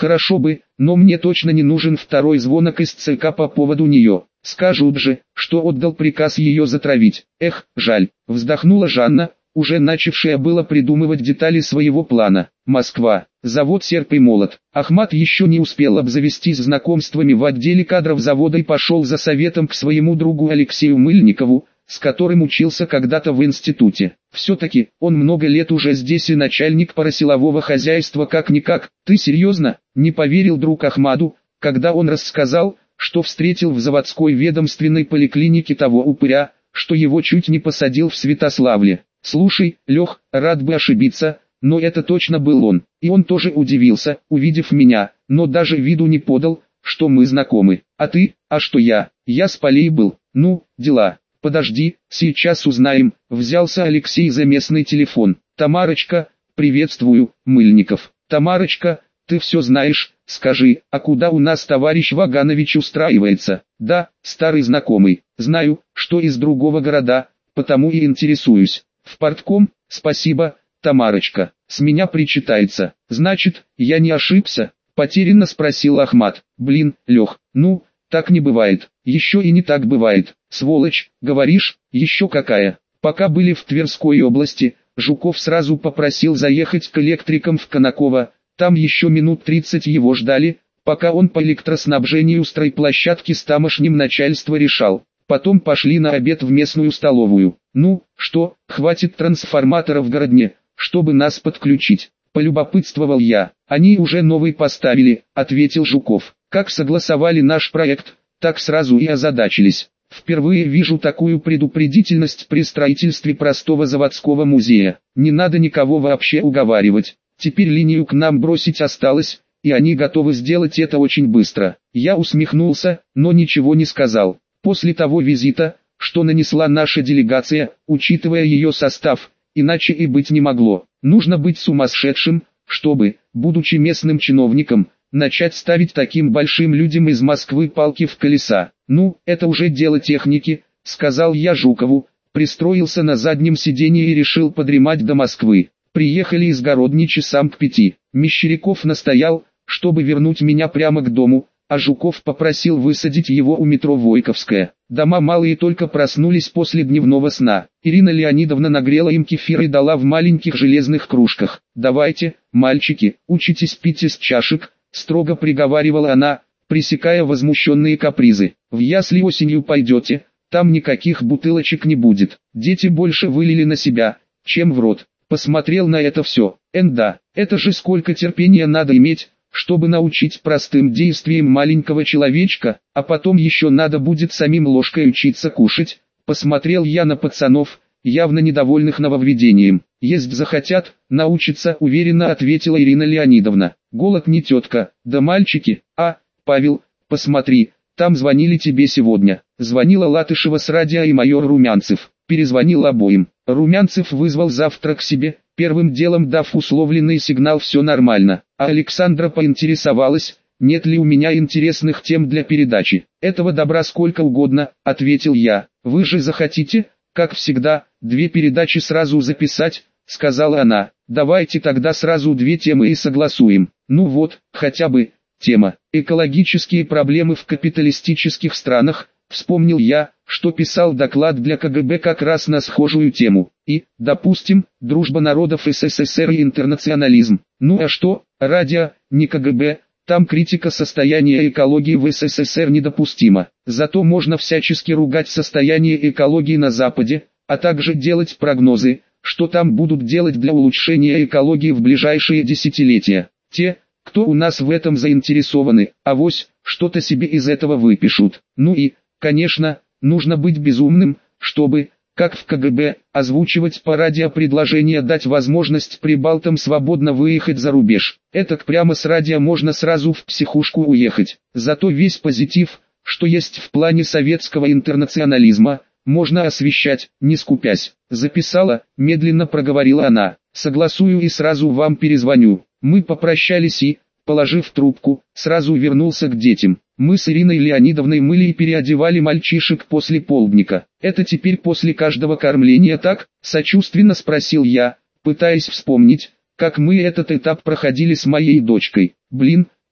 Хорошо бы, но мне точно не нужен второй звонок из ЦК по поводу нее. Скажут же, что отдал приказ ее затравить. Эх, жаль, вздохнула Жанна, уже начавшая было придумывать детали своего плана. Москва. Завод «Серп и молот». Ахмат еще не успел обзавестись знакомствами в отделе кадров завода и пошел за советом к своему другу Алексею Мыльникову, с которым учился когда-то в институте. Все-таки, он много лет уже здесь и начальник парасилового хозяйства как-никак. Ты серьезно? Не поверил друг Ахмаду, когда он рассказал, что встретил в заводской ведомственной поликлинике того упыря, что его чуть не посадил в Святославле. Слушай, Лех, рад бы ошибиться, но это точно был он. И он тоже удивился, увидев меня, но даже виду не подал, что мы знакомы. А ты, а что я? Я с полей был. Ну, дела. Подожди, сейчас узнаем. Взялся Алексей за местный телефон. Тамарочка, приветствую, Мыльников. Тамарочка, ты все знаешь, скажи, а куда у нас товарищ Ваганович устраивается? Да, старый знакомый. Знаю, что из другого города, потому и интересуюсь. В партком, спасибо, Тамарочка. С меня причитается. Значит, я не ошибся? Потерянно спросил Ахмат. Блин, Лех, ну, так не бывает. Еще и не так бывает. Сволочь, говоришь, еще какая. Пока были в Тверской области, Жуков сразу попросил заехать к электрикам в Конаково. Там еще минут 30 его ждали, пока он по электроснабжению стройплощадки с тамошним начальством решал. Потом пошли на обед в местную столовую. Ну, что, хватит трансформаторов в Городне, чтобы нас подключить? Полюбопытствовал я. Они уже новый поставили, ответил Жуков. Как согласовали наш проект, так сразу и озадачились. Впервые вижу такую предупредительность при строительстве простого заводского музея. Не надо никого вообще уговаривать. Теперь линию к нам бросить осталось, и они готовы сделать это очень быстро. Я усмехнулся, но ничего не сказал. После того визита, что нанесла наша делегация, учитывая ее состав, иначе и быть не могло. Нужно быть сумасшедшим, чтобы, будучи местным чиновником, начать ставить таким большим людям из Москвы палки в колеса. Ну, это уже дело техники, сказал я Жукову, пристроился на заднем сиденье и решил подремать до Москвы. Приехали из Городни часам к 5. Мещеряков настоял, чтобы вернуть меня прямо к дому, а Жуков попросил высадить его у метро Войковская. Дома малые только проснулись после дневного сна. Ирина Леонидовна нагрела им кефир и дала в маленьких железных кружках. «Давайте, мальчики, учитесь пить из чашек», строго приговаривала она, пресекая возмущенные капризы. «В ясли осенью пойдете, там никаких бутылочек не будет». Дети больше вылили на себя, чем в рот. Посмотрел на это все. Да, это же сколько терпения надо иметь, чтобы научить простым действиям маленького человечка, а потом еще надо будет самим ложкой учиться кушать. Посмотрел я на пацанов, явно недовольных нововведением. Есть захотят, научиться, уверенно ответила Ирина Леонидовна. Голод не тетка, да мальчики. Павел, посмотри, там звонили тебе сегодня. Звонила Латышева с радио и майор Румянцев. Перезвонил обоим. Румянцев вызвал завтра к себе, первым делом дав условленный сигнал «все нормально», а Александра поинтересовалась, нет ли у меня интересных тем для передачи. «Этого добра сколько угодно», — ответил я. «Вы же захотите, как всегда, 2 передачи сразу записать», — сказала она. «Давайте тогда сразу 2 темы и согласуем». Ну вот, хотя бы, тема «Экологические проблемы в капиталистических странах», вспомнил я, что писал доклад для КГБ как раз на схожую тему. И, допустим, дружба народов СССР и интернационализм. Ну а что, радио, не КГБ, там критика состояния экологии в СССР недопустима. Зато можно всячески ругать состояние экологии на Западе, а также делать прогнозы, что там будут делать для улучшения экологии в ближайшие десятилетия. Те, кто у нас в этом заинтересованы, авось, что-то себе из этого выпишут. Ну и, конечно, нужно быть безумным, чтобы, как в КГБ, озвучивать по радио предложение дать возможность прибалтам свободно выехать за рубеж. Этак прямо с радио можно сразу в психушку уехать. Зато весь позитив, что есть в плане советского интернационализма, можно освещать, не скупясь. Записала, медленно проговорила она. Согласую и сразу вам перезвоню. Мы попрощались и, положив трубку, сразу вернулся к детям. Мы с Ириной Леонидовной мыли и переодевали мальчишек после полдника. Это теперь после каждого кормления так? Сочувственно спросил я, пытаясь вспомнить, как мы этот этап проходили с моей дочкой. Блин,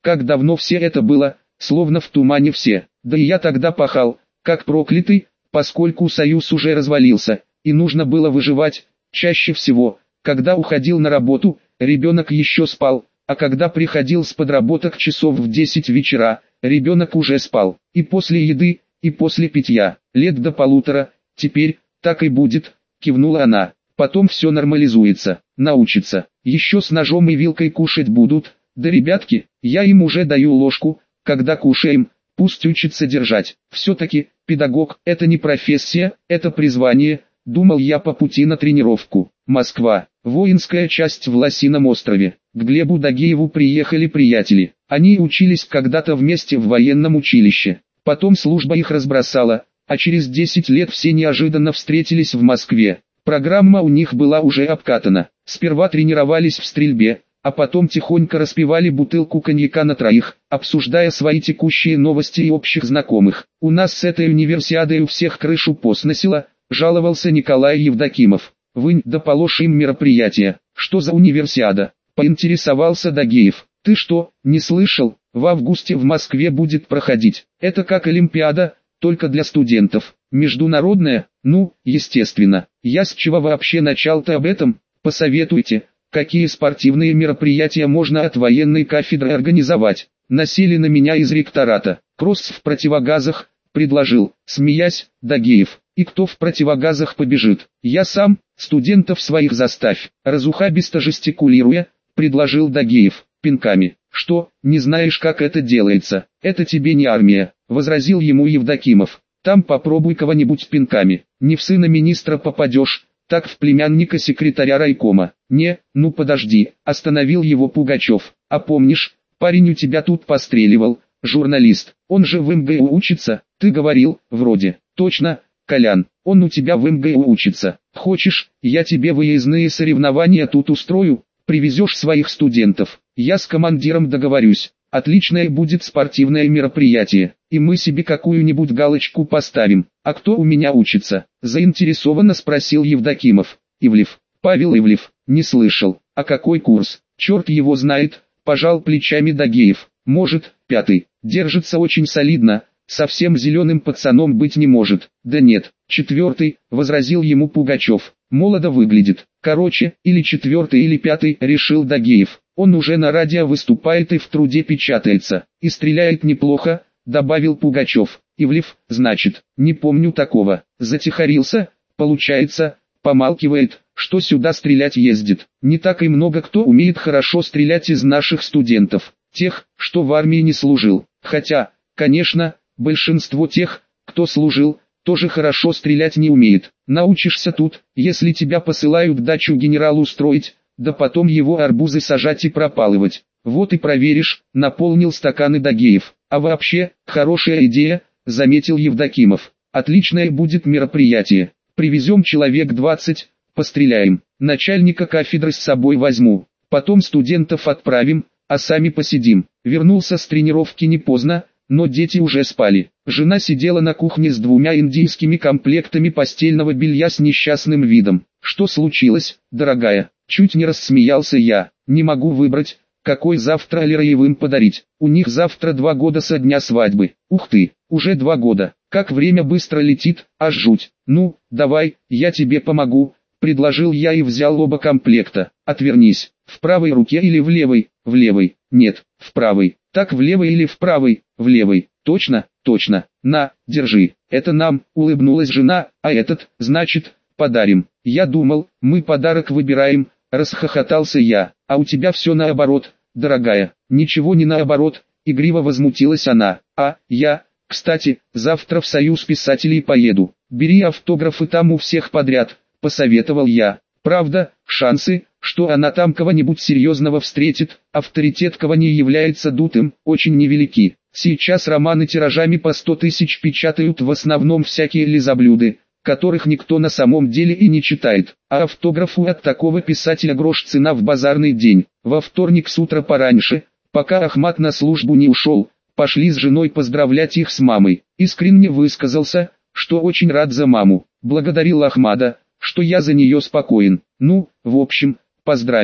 как давно все это было, словно в тумане все. Да и я тогда пахал, как проклятый, поскольку союз уже развалился, и нужно было выживать. Чаще всего, когда уходил на работу, ребенок еще спал, а когда приходил с подработок часов в 10 вечера, ребенок уже спал. И после еды, и после питья, лет до 1,5, теперь, так и будет, кивнула она. Потом все нормализуется, научится, еще с ножом и вилкой кушать будут. Да ребятки, я им уже даю ложку, когда кушаем, пусть учатся держать. Все-таки, педагог, это не профессия, это призвание, думал я по пути на тренировку. Москва, воинская часть в Лосином острове. К Глебу Дагееву приехали приятели. Они учились когда-то вместе в военном училище. Потом служба их разбросала, а через 10 лет все неожиданно встретились в Москве. Программа у них была уже обкатана. Сперва тренировались в стрельбе, а потом тихонько распивали бутылку коньяка на троих, обсуждая свои текущие новости и общих знакомых. «У нас с этой универсиадой у всех крышу посносило», — жаловался Николай Евдокимов. «Вынь да положь им мероприятие». «Что за универсиада?» — поинтересовался Дагеев. «Ты что, не слышал? В августе в Москве будет проходить. Это как Олимпиада, только для студентов. Международная? Ну, естественно. Я с чего вообще начал-то об этом? Посоветуйте, какие спортивные мероприятия можно от военной кафедры организовать?» Насели на меня из ректората. «Кросс в противогазах», — предложил, смеясь, Дагеев. «И кто в противогазах побежит?» «Я сам, студентов своих заставь», — разухабисто жестикулируя, предложил Дагеев. «Пинками». «Что, не знаешь, как это делается? Это тебе не армия», — возразил ему Евдокимов. «Там попробуй кого-нибудь пинками. Не в сына министра попадешь, так в племянника секретаря райкома». «Не, ну подожди», — остановил его Пугачев. «А помнишь, парень у тебя тут постреливал, журналист, он же в МГУ учится, ты говорил, вроде». «Точно, Колян, он у тебя в МГУ учится. Хочешь, я тебе выездные соревнования тут устрою, привезешь своих студентов, я с командиром договорюсь. Отличное будет спортивное мероприятие, и мы себе какую-нибудь галочку поставим». «А кто у меня учится?» — заинтересованно спросил Евдокимов. «Ивлев, Павел Ивлев». «Не слышал. А какой курс?» «Черт его знает», — пожал плечами Дагеев. «Может, 5-й. Держится очень солидно, совсем зеленым пацаном быть не может». «Да нет, 4-й», — возразил ему Пугачев. «Молодо выглядит. Короче, или 4-й, или 5-й», — решил Дагеев. «Он уже на радио выступает и в труде печатается, и стреляет неплохо», — добавил Пугачев. «Ивлев, значит, не помню такого. Затихарился, получается, помалкивает, что сюда стрелять ездит. Не так и много кто умеет хорошо стрелять из наших студентов, тех, что в армии не служил. Хотя, конечно, большинство тех, кто служил, тоже хорошо стрелять не умеет. Научишься тут, если тебя посылают дачу генералу строить, да потом его арбузы сажать и пропалывать. Вот и проверишь», — наполнил стаканы Дагеев. «А вообще, хорошая идея», — заметил Евдокимов. «Отличное будет мероприятие. Привезем человек 20, постреляем. Начальника кафедры с собой возьму. Потом студентов отправим, а сами посидим». Вернулся с тренировки не поздно, но дети уже спали. Жена сидела на кухне с 2 индийскими комплектами постельного белья с несчастным видом. «Что случилось, дорогая?» Чуть не рассмеялся я. «Не могу выбрать, какой завтра Алираевым подарить. У них завтра 2 года со дня свадьбы». «Ух ты, уже 2 года. Как время быстро летит, аж жуть». «Ну, давай, я тебе помогу», — предложил я и взял оба комплекта. «Отвернись. В правой руке или в левой?» «В левой». «Нет, в правой». «Так в левой или в правой?» «В левой». «Точно, точно. На, держи. Это нам», — улыбнулась жена, «а этот, значит, подарим». «Я думал, мы подарок выбираем», — расхохотался я. «А у тебя все наоборот, дорогая». «Ничего не наоборот», — игриво возмутилась она. «А, я, кстати, завтра в Союз писателей поеду. Бери автографы там у всех подряд», — посоветовал я. «Правда, шансы, что она там кого-нибудь серьезного встретит, авторитет кого не является дутым, очень невелики. Сейчас романы тиражами по 100 тысяч печатают в основном всякие лизоблюды, которых никто на самом деле и не читает, а автографу от такого писателя грош цена в базарный день». Во вторник с утра пораньше, пока Ахмат на службу не ушел, пошли с женой поздравлять их с мамой. Искренне высказался, что очень рад за маму, благодарил Ахмада, что я за нее спокоен. Ну, в общем, поздравили.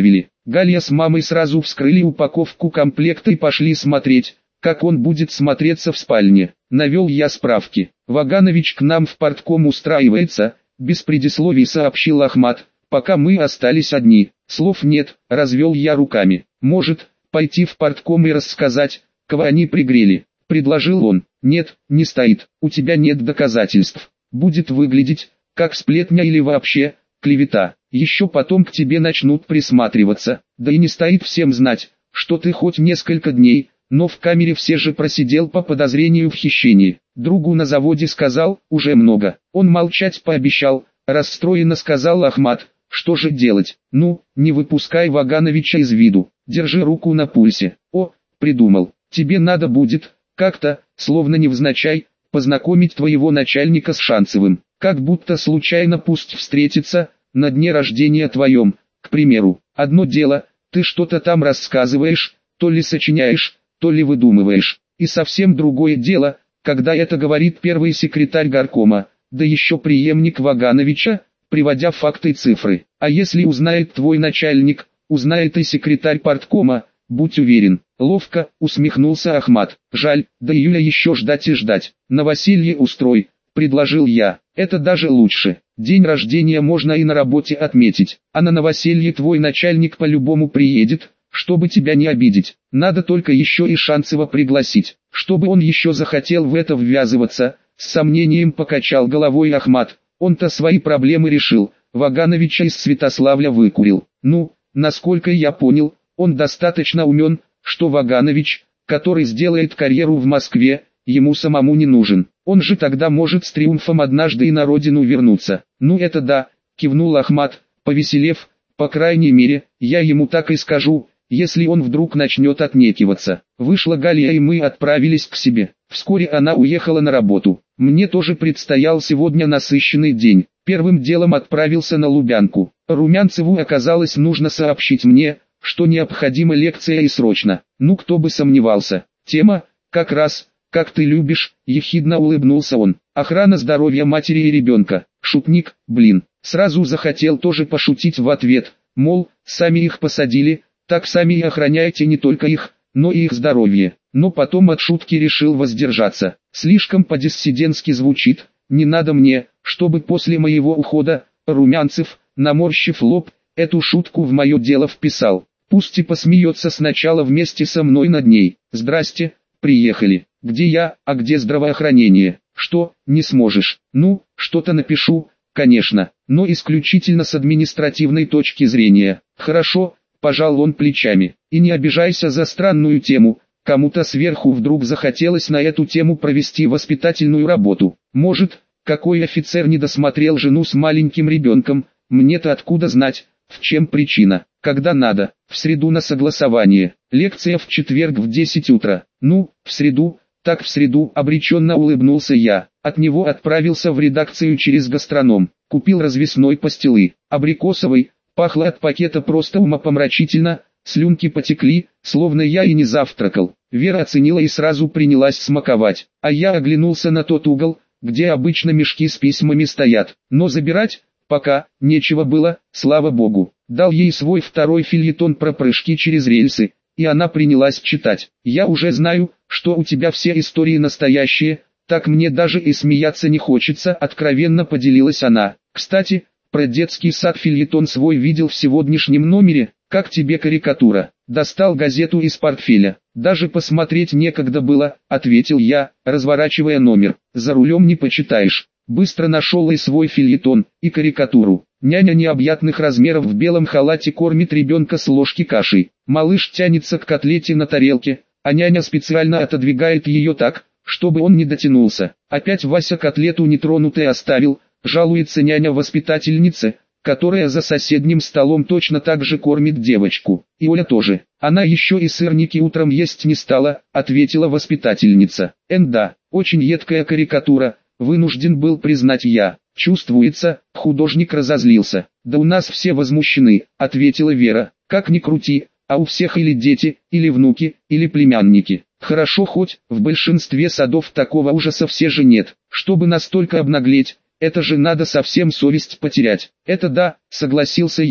Галя с мамой сразу вскрыли упаковку комплекта и пошли смотреть, как он будет смотреться в спальне. Навел я справки. Ваганович к нам в партком устраивается, без предисловий сообщил Ахмат, пока мы остались одни. Слов нет, развел я руками. Может, пойти в партком и рассказать, кого они пригрели, предложил он. Нет, не стоит, у тебя нет доказательств. Будет выглядеть, как сплетня или вообще, клевета. Еще потом к тебе начнут присматриваться. Да и не стоит всем знать, что ты хоть несколько дней, но в камере все же просидел по подозрению в хищении. Другу на заводе сказал, уже много. Он молчать пообещал, расстроенно сказал Ахмат. Что же делать? Ну, не выпускай Вагановича из виду, держи руку на пульсе. О, придумал, тебе надо будет, как-то, словно невзначай, познакомить твоего начальника с Шанцевым. Как будто случайно пусть встретится, на дне рождения твоем, к примеру. Одно дело, ты что-то там рассказываешь, то ли сочиняешь, то ли выдумываешь. И совсем другое дело, когда это говорит первый секретарь горкома, да еще преемник Вагановича, приводя факты и цифры. А если узнает твой начальник, узнает и секретарь парткома, будь уверен. Ловко усмехнулся Ахмат. Жаль, до июля еще ждать и ждать. Новоселье устрой, предложил я. Это даже лучше. День рождения можно и на работе отметить. А на новоселье твой начальник по-любому приедет, чтобы тебя не обидеть. Надо только еще и Шанцева пригласить, чтобы он еще захотел в это ввязываться. С сомнением покачал головой Ахмат. Он-то свои проблемы решил, Вагановича из Святославля выкурил. Ну, насколько я понял, он достаточно умен, что Ваганович, который сделает карьеру в Москве, ему самому не нужен. Он же тогда может с триумфом однажды и на родину вернуться. Ну это да, кивнул Ахмат, повеселев, по крайней мере, я ему так и скажу, если он вдруг начнет отнекиваться. Вышла Галя и мы отправились к себе. Вскоре она уехала на работу. Мне тоже предстоял сегодня насыщенный день. Первым делом отправился на Лубянку. Румянцеву оказалось нужно сообщить мне, что необходима лекция и срочно. Ну кто бы сомневался. Тема, как раз, как ты любишь, ехидно улыбнулся он. Охрана здоровья матери и ребенка. Шутник, блин. Сразу захотел тоже пошутить в ответ, мол, сами их посадили, так сами и охраняйте не только их, но и их здоровье. Но потом от шутки решил воздержаться. Слишком по-диссидентски звучит. Не надо мне, чтобы после моего ухода, Румянцев, наморщив лоб, эту шутку в мое дело вписал. Пусть и посмеется сначала вместе со мной над ней. Здрасте, приехали. Где я, а где здравоохранение? Что, не сможешь? Ну, что-то напишу, конечно, но исключительно с административной точки зрения. Хорошо, пожал он плечами. И не обижайся за странную тему. Кому-то сверху вдруг захотелось на эту тему провести воспитательную работу. Может, какой офицер не досмотрел жену с маленьким ребенком, мне-то откуда знать, в чем причина. Когда надо, в среду на согласование, лекция в четверг в 10 утра. Ну, в среду, так в среду, обреченно улыбнулся я. От него отправился в редакцию через гастроном, купил развесной пастилы, абрикосовой, пахло от пакета просто умопомрачительно. Слюнки потекли, словно я и не завтракал. Вера оценила и сразу принялась смаковать. А я оглянулся на тот угол, где обычно мешки с письмами стоят. Но забирать, пока, нечего было, слава богу. Дал ей свой второй фельетон про прыжки через рельсы, и она принялась читать. Я уже знаю, что у тебя все истории настоящие, так мне даже и смеяться не хочется, откровенно поделилась она. Кстати, про детский сад фельетон свой видел в сегодняшнем номере. Как тебе карикатура? Достал газету из портфеля. Даже посмотреть некогда было, ответил я, разворачивая номер. За рулем не почитаешь. Быстро нашел и свой фельетон, и карикатуру. Няня необъятных размеров в белом халате кормит ребенка с ложки кашей. Малыш тянется к котлете на тарелке, а няня специально отодвигает ее так, чтобы он не дотянулся. Опять Вася котлету нетронутой оставил, жалуется няня-воспитательнице, которая за соседним столом точно так же кормит девочку. И Оля тоже. Она еще и сырники утром есть не стала, ответила воспитательница. Да, очень едкая карикатура, вынужден был признать я. Чувствуется, художник разозлился. Да у нас все возмущены, ответила Вера. Как ни крути, а у всех или дети, или внуки, или племянники. Хорошо хоть, в большинстве садов такого ужаса все же нет. Чтобы настолько обнаглеть, это же надо совсем совесть потерять. Это да, согласился я,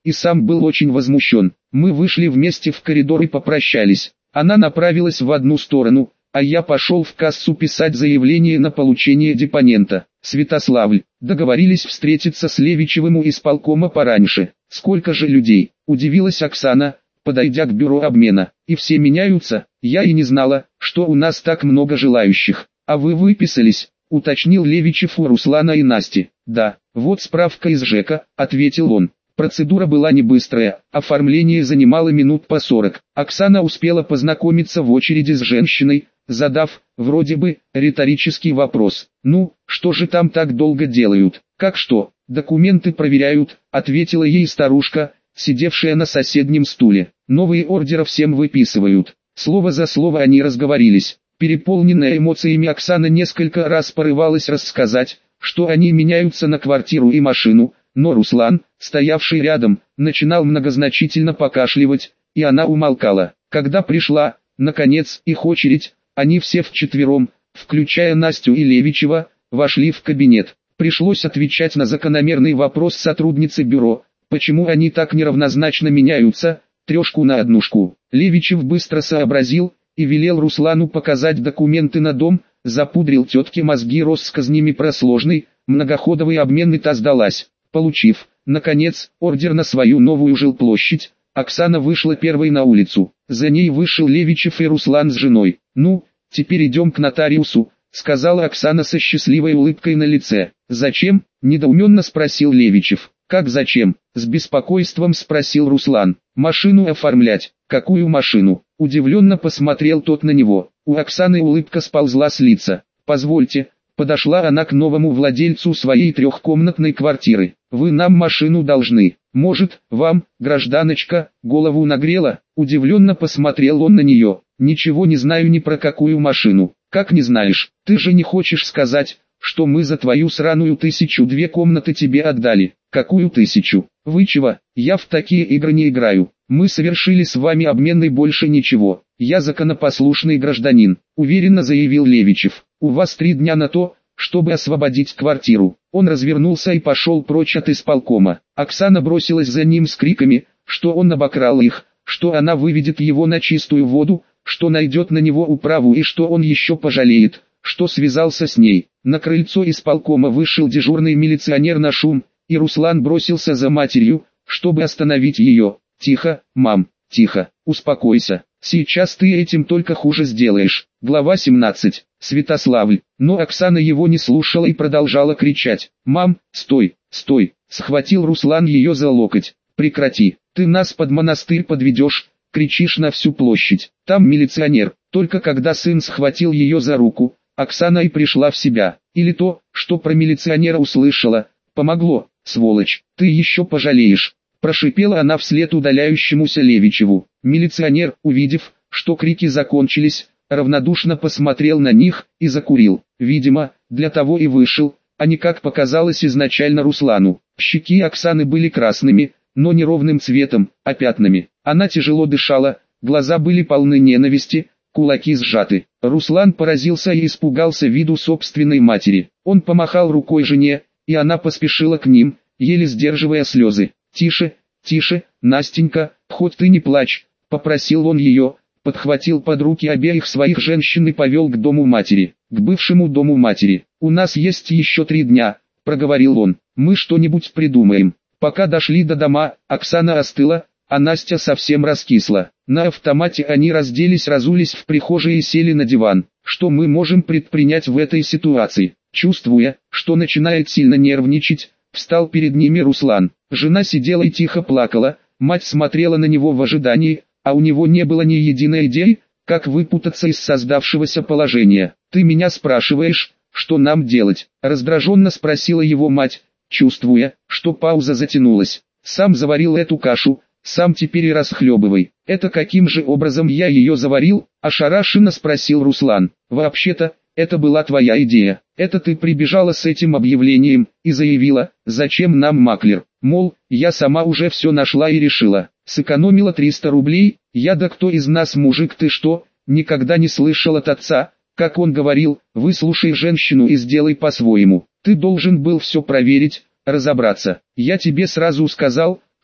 и сам был очень возмущен. Мы вышли вместе в коридор и попрощались. Она направилась в одну сторону, а я пошел в кассу писать заявление на получение депонента. Святославль, договорились встретиться с Левичевым у исполкома пораньше. Сколько же людей, удивилась Оксана, подойдя к бюро обмена. И все меняются, я и не знала, что у нас так много желающих. А вы выписались, уточнил Левичев у Руслана и Насти. Да, вот справка из ЖЭКа, ответил он. Процедура была не быстрая, оформление занимало минут по 40. Оксана успела познакомиться в очереди с женщиной, задав, вроде бы, риторический вопрос. «Ну, что же там так долго делают?» «Как что? Документы проверяют», — ответила ей старушка, сидевшая на соседнем стуле. «Новые ордеры всем выписывают». Слово за слово они разговорились. Переполненная эмоциями Оксана несколько раз порывалась рассказать, что они меняются на квартиру и машину, но Руслан, стоявший рядом, начинал многозначительно покашливать, и она умолкала. Когда пришла, наконец, их очередь, они все вчетвером, включая Настю и Левичева, вошли в кабинет. Пришлось отвечать на закономерный вопрос сотрудницы бюро, почему они так неравнозначно меняются, трешку на однушку. Левичев быстро сообразил, и велел Руслану показать документы на дом, запудрил тетке мозги россказнями про сложный, многоходовый обмен, и та сдалась. Получив, наконец, ордер на свою новую жилплощадь, Оксана вышла первой на улицу. За ней вышел Левичев и Руслан с женой. «Ну, теперь идем к нотариусу», — сказала Оксана со счастливой улыбкой на лице. «Зачем?» — недоуменно спросил Левичев. «Как зачем?» — с беспокойством спросил Руслан. «Машину оформлять». «Какую машину?» — удивленно посмотрел тот на него. У Оксаны улыбка сползла с лица. «Позвольте». Подошла она к новому владельцу своей трехкомнатной квартиры. «Вы нам машину должны. Может, вам, гражданочка, голову нагрела?» Удивленно посмотрел он на нее. «Ничего не знаю ни про какую машину». «Как не знаешь? Ты же не хочешь сказать, что мы за твою сраную 1002 комнаты тебе отдали?» «Какую 1000? Вы чего? Я в такие игры не играю. Мы совершили с вами обмен и больше ничего. Я законопослушный гражданин», — уверенно заявил Левичев. «У вас 3 дня на то, чтобы освободить квартиру». Он развернулся и пошел прочь от исполкома. Оксана бросилась за ним с криками, что он обокрал их, что она выведет его на чистую воду, что найдет на него управу и что он еще пожалеет, что связался с ней. На крыльцо исполкома вышел дежурный милиционер на шум, и Руслан бросился за матерью, чтобы остановить ее. «Тихо, мам, тихо, успокойся. Сейчас ты этим только хуже сделаешь». Глава 17. Святославль. Но Оксана его не слушала и продолжала кричать. «Мам, стой, стой!» Схватил Руслан ее за локоть. «Прекрати, ты нас под монастырь подведешь!» Кричишь на всю площадь. Там милиционер. Только когда сын схватил ее за руку, Оксана и пришла в себя. Или то, что про милиционера услышала, помогло. «Сволочь, ты еще пожалеешь!» Прошипела она вслед удаляющемуся Левичеву. Милиционер, увидев, что крики закончились, равнодушно посмотрел на них и закурил. Видимо, для того и вышел, а не как показалось изначально Руслану. Щеки Оксаны были красными, но не ровным цветом, а пятнами. Она тяжело дышала, глаза были полны ненависти, кулаки сжаты. Руслан поразился и испугался виду собственной матери. Он помахал рукой жене, и она поспешила к ним, еле сдерживая слезы. «Тише, тише, Настенька, хоть ты не плачь», — попросил он ее, подхватил под руки обеих своих женщин и повел к дому матери, к бывшему дому матери. «У нас есть еще 3 дня», — проговорил он, — «мы что-нибудь придумаем». Пока дошли до дома, Оксана остыла, а Настя совсем раскисла. На автомате они разулись в прихожей и сели на диван. Что мы можем предпринять в этой ситуации? Чувствуя, что начинает сильно нервничать, встал перед ними Руслан. Жена сидела и тихо плакала, мать смотрела на него в ожидании, а у него не было ни единой идеи, как выпутаться из создавшегося положения. «Ты меня спрашиваешь, что нам делать?» — раздраженно спросила его мать, чувствуя, что пауза затянулась. «Сам заварил эту кашу, сам теперь и расхлебывай». «Это каким же образом я ее заварил?» — ошарашенно спросил Руслан. «Вообще-то, это была твоя идея. Это ты прибежала с этим объявлением и заявила, зачем нам маклер. Мол, я сама уже все нашла и решила. Сэкономила 300 рублей, да кто из нас мужик, ты что, никогда не слышал от отца, как он говорил, выслушай женщину и сделай по-своему. Ты должен был все проверить, разобраться. Я тебе сразу сказал,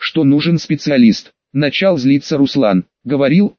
что нужен специалист. Начал злиться Руслан. Говорил,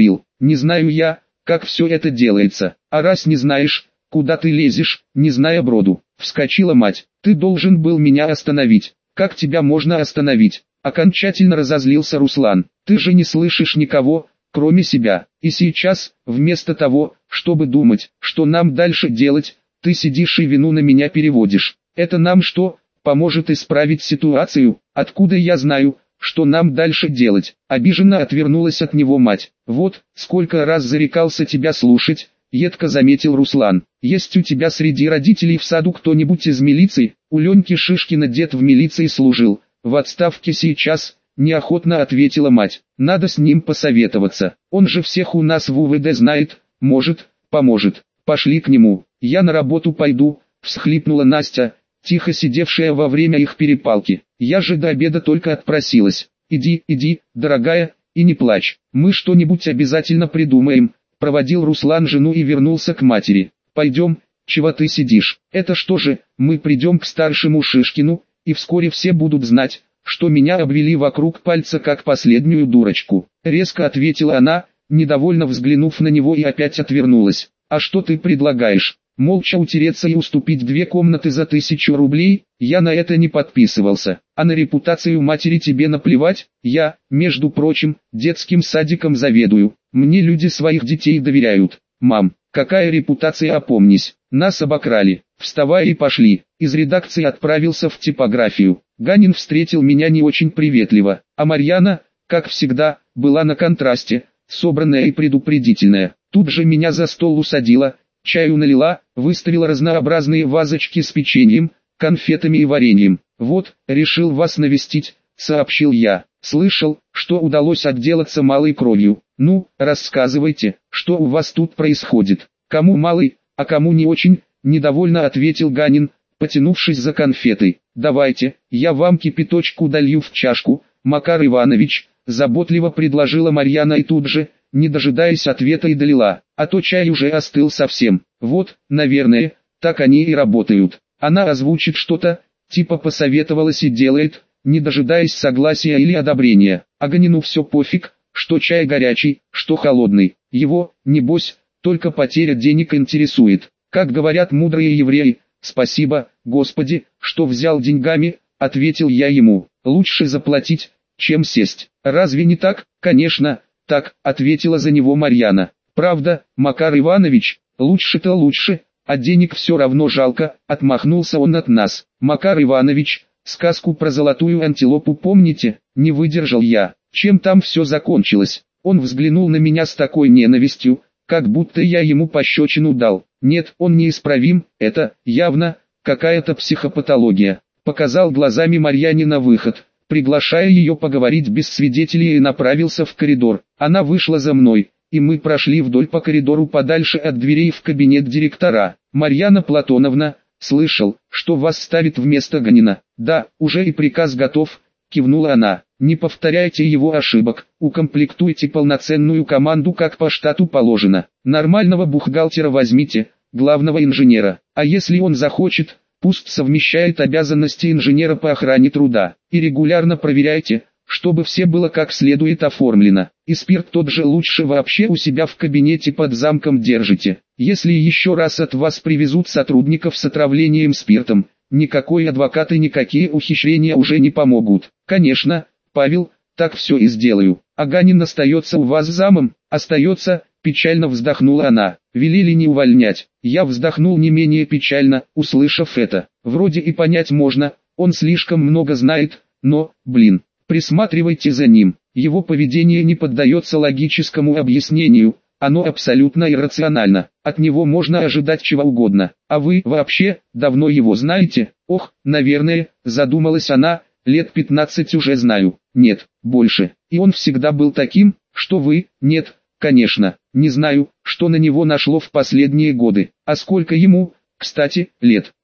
не знаю я, как все это делается. А раз не знаешь, куда ты лезешь, не зная броду. Вскочила мать. Ты должен был меня остановить. Как тебя можно остановить? Окончательно разозлился Руслан. Ты же не слышишь никого, кроме себя. И сейчас, вместо того, чтобы думать, что нам дальше делать, ты сидишь и вину на меня переводишь. Это нам что, поможет исправить ситуацию? Откуда я знаю, что нам дальше делать? Обиженно отвернулась от него мать. Вот, сколько раз зарекался тебя слушать, едко заметил Руслан. Есть у тебя среди родителей в саду кто-нибудь из милиции? У Леньки Шишкина дед в милиции служил, в отставке сейчас, неохотно ответила мать. Надо с ним посоветоваться, он же всех у нас в УВД знает, может, поможет. Пошли к нему, я на работу пойду, всхлипнула Настя, тихо сидевшая во время их перепалки. Я же до обеда только отпросилась. Иди, дорогая, и не плачь, мы что-нибудь обязательно придумаем. Проводил Руслан жену и вернулся к матери. Пойдем, чего ты сидишь? Это что же, мы придем к старшему Шишкину, и вскоре все будут знать, что меня обвели вокруг пальца как последнюю дурочку. Резко ответила она, недовольно взглянув на него, и опять отвернулась. А что ты предлагаешь? Молча утереться и уступить 2 комнаты за 1000 рублей? Я на это не подписывался. А на репутацию матери тебе наплевать? Я, между прочим, детским садиком заведую. Мне люди своих детей доверяют. Мам, какая репутация, опомнись. Нас обокрали. Вставай и пошли. Из редакции отправился в типографию. Ганин встретил меня не очень приветливо. А Марьяна, как всегда, была на контрасте, собранная и предупредительная. Тут же меня за стол усадила, чаю налила, выставила разнообразные вазочки с печеньем, конфетами и вареньем. Вот, решил вас навестить, сообщил я. Слышал, что удалось отделаться малой кровью. Ну, рассказывайте, что у вас тут происходит. Кому малый, а кому не очень, недовольно ответил Ганин, потянувшись за конфетой. Давайте, я вам кипяточку долью в чашку, Макар Иванович, заботливо предложила Марьяна и тут же, не дожидаясь ответа, и долила. А то чай уже остыл совсем. Вот, наверное, так они и работают. Она озвучит что-то, типа посоветовалась и делает, не дожидаясь согласия или одобрения. А Ганину все пофиг, что чай горячий, что холодный. Его, небось, только потеря денег интересует. Как говорят мудрые евреи, спасибо, Господи, что взял деньгами, ответил я ему. Лучше заплатить, чем сесть. Разве не так? Конечно, так, ответила за него Марьяна. Правда, Макар Иванович, лучше-то лучше, а денег все равно жалко, отмахнулся он от нас. Макар Иванович, сказку про золотую антилопу помните? Не выдержал я. Чем там все закончилось? Он взглянул на меня с такой ненавистью, как будто я ему пощечину дал. Нет, он неисправим, это, явно, какая-то психопатология. Показал глазами Марьяне на выход, приглашая ее поговорить без свидетелей, и направился в коридор. Она вышла за мной, и мы прошли вдоль по коридору подальше от дверей в кабинет директора. Марьяна Платоновна, слышал, что вас ставит вместо Ганина. Да, уже и приказ готов, кивнула она. Не повторяйте его ошибок, укомплектуйте полноценную команду, как по штату положено. Нормального бухгалтера возьмите, главного инженера. А если он захочет, пусть совмещает обязанности инженера по охране труда. И регулярно проверяйте, чтобы все было как следует оформлено. И спирт тот же лучше вообще у себя в кабинете под замком держите. Если еще раз от вас привезут сотрудников с отравлением спиртом, никакой адвокат и никакие ухищрения уже не помогут. Конечно, Павел, так все и сделаю. А Ганин остается у вас замом? Остается, печально вздохнула она. Велели не увольнять. Я вздохнул не менее печально, услышав это. Вроде и понять можно, он слишком много знает, но, присматривайте за ним. Его поведение не поддается логическому объяснению, оно абсолютно иррационально. От него можно ожидать чего угодно. А вы вообще, давно его знаете? Ох, наверное, задумалась она, лет 15 уже знаю. Нет, больше. И он всегда был таким, что вы? Нет, конечно. Не знаю, что на него нашло в последние годы. А сколько ему, кстати, лет?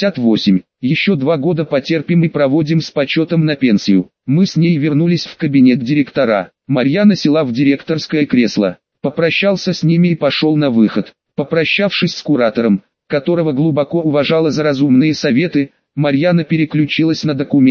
58. Еще 2 года потерпим и проводим с почетом на пенсию. Мы с ней вернулись в кабинет директора. Марьяна села в директорское кресло. Попрощался с ними и пошел на выход. Попрощавшись с куратором, которого глубоко уважала за разумные советы, Марьяна переключилась на документ,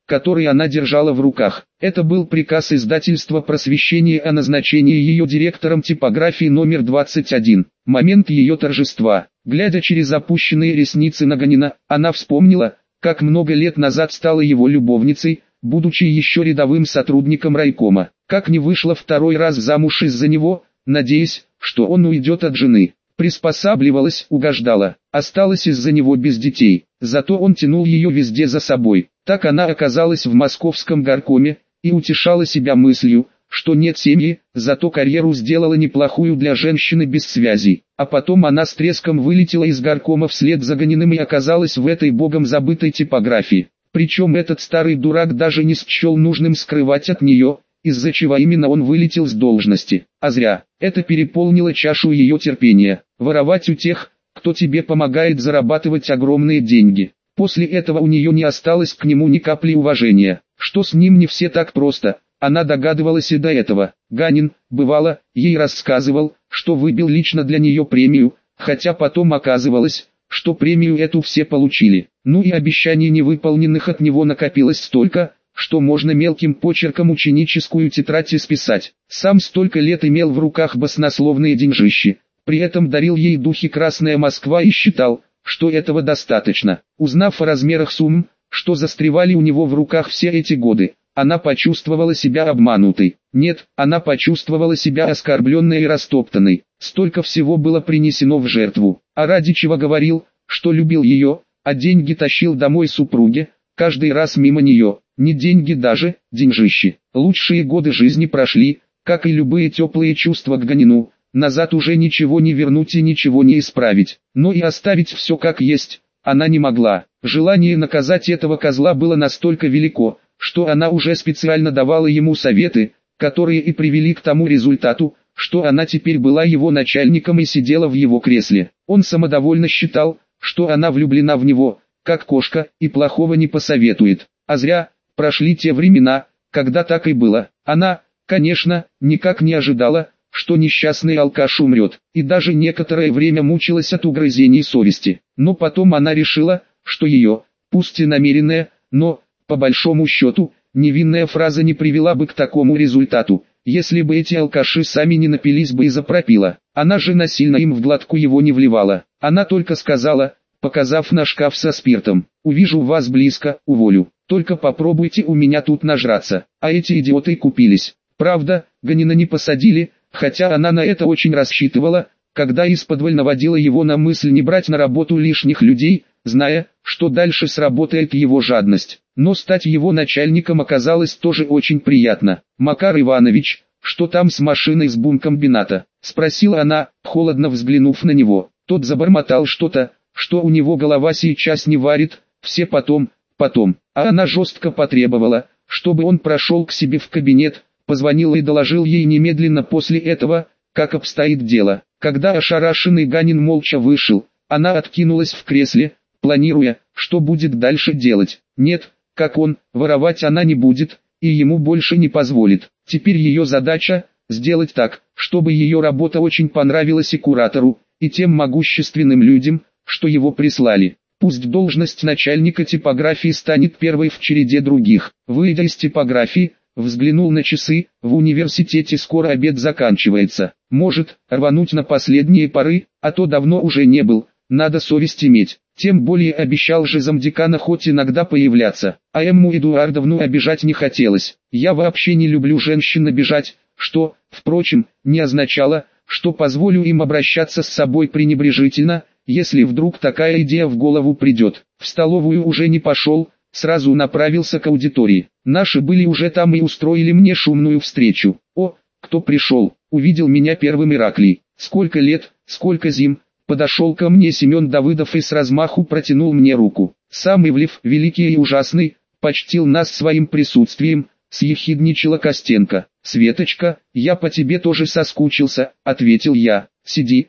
который она держала в руках. Это был приказ издательства «Просвещение» о назначении ее директором типографии номер 21. Момент ее торжества. Глядя через опущенные ресницы на Ганина, она вспомнила, как много лет назад стала его любовницей, будучи еще рядовым сотрудником райкома. Как не вышла второй раз замуж из-за него, надеясь, что он уйдет от жены. Приспосабливалась, угождала, осталась из-за него без детей, зато он тянул ее везде за собой. Так она оказалась в московском горкоме, и утешала себя мыслью, что нет семьи, зато карьеру сделала неплохую для женщины без связей. А потом она с треском вылетела из горкома вслед за Ганиным и оказалась в этой богом забытой типографии. Причем этот старый дурак даже не счел нужным скрывать от нее, из-за чего именно он вылетел с должности. А зря. Это переполнило чашу ее терпения. Воровать у тех, кто тебе помогает зарабатывать огромные деньги. После этого у нее не осталось к нему ни капли уважения. Что с ним не все так просто, она догадывалась и до этого. Ганин, бывало, ей рассказывал, что выбил лично для нее премию, хотя потом оказывалось, что премию эту все получили. Ну и обещаний невыполненных от него накопилось столько, что можно мелким почерком ученическую тетрадь исписать. Сам столько лет имел в руках баснословные деньжищи, при этом дарил ей духи «Красная Москва» и считал, что этого достаточно. Узнав о размерах сумм, что застревали у него в руках все эти годы, она почувствовала себя обманутой. Нет, она почувствовала себя оскорбленной и растоптанной. Столько всего было принесено в жертву. А ради чего говорил, что любил ее, а деньги тащил домой супруге, каждый раз мимо нее. Не деньги даже, деньжищи. Лучшие годы жизни прошли, как и любые теплые чувства к Ганину. Назад уже ничего не вернуть и ничего не исправить. Но и оставить все как есть она не могла. Желание наказать этого козла было настолько велико, что она уже специально давала ему советы, которые и привели к тому результату, что она теперь была его начальником и сидела в его кресле. Он самодовольно считал, что она влюблена в него, как кошка, и плохого не посоветует. А зря, прошли те времена, когда так и было. Она, конечно, никак не ожидала, что несчастный алкаш умрет, и даже некоторое время мучилась от угрызений совести. Но потом она решила, что ее, пусть и намеренная, но, по большому счету, невинная фраза не привела бы к такому результату, если бы эти алкаши сами не напились бы из-за пропила. Она же насильно им в глотку его не вливала. Она только сказала, показав на шкаф со спиртом: «Увижу вас близко, уволю. Только попробуйте у меня тут нажраться». А эти идиоты купились. Правда, Ганина не посадили, хотя она на это очень рассчитывала, когда исподволь наводила его на мысль не брать на работу лишних людей, зная, что дальше сработает его жадность. Но стать его начальником оказалось тоже очень приятно. «Макар Иванович, что там с машиной с бункомбината?» — спросила она, холодно взглянув на него. Тот забормотал что-то, что у него голова сейчас не варит, все потом. А она жестко потребовала, чтобы он прошел к себе в кабинет, позвонил и доложил ей немедленно после этого, как обстоит дело. Когда ошарашенный Ганин молча вышел, она откинулась в кресле, планируя, что будет дальше делать. Нет, как он, воровать она не будет, и ему больше не позволит. Теперь ее задача – сделать так, чтобы ее работа очень понравилась и куратору, и тем могущественным людям, что его прислали. Пусть должность начальника типографии станет первой в череде других. Выйдя из типографии, взглянул на часы, в университете скоро обед заканчивается. Может, рвануть на последние поры, а то давно уже не был, надо совесть иметь. Тем более обещал же замдекана хоть иногда появляться, а Эмму Эдуардовну обижать не хотелось. Я вообще не люблю женщин обижать, что, впрочем, не означало, что позволю им обращаться с собой пренебрежительно, если вдруг такая идея в голову придет. В столовую уже не пошел, сразу направился к аудитории. Наши были уже там и устроили мне шумную встречу. О, кто пришел, увидел меня первым Ираклий. Сколько лет, сколько зим. Подошел ко мне Семен Давыдов и с размаху протянул мне руку. Сам Ивлев, великий и ужасный, почтил нас своим присутствием, съехидничала Костенко. «Светочка, я по тебе тоже соскучился», — ответил я. «Сиди,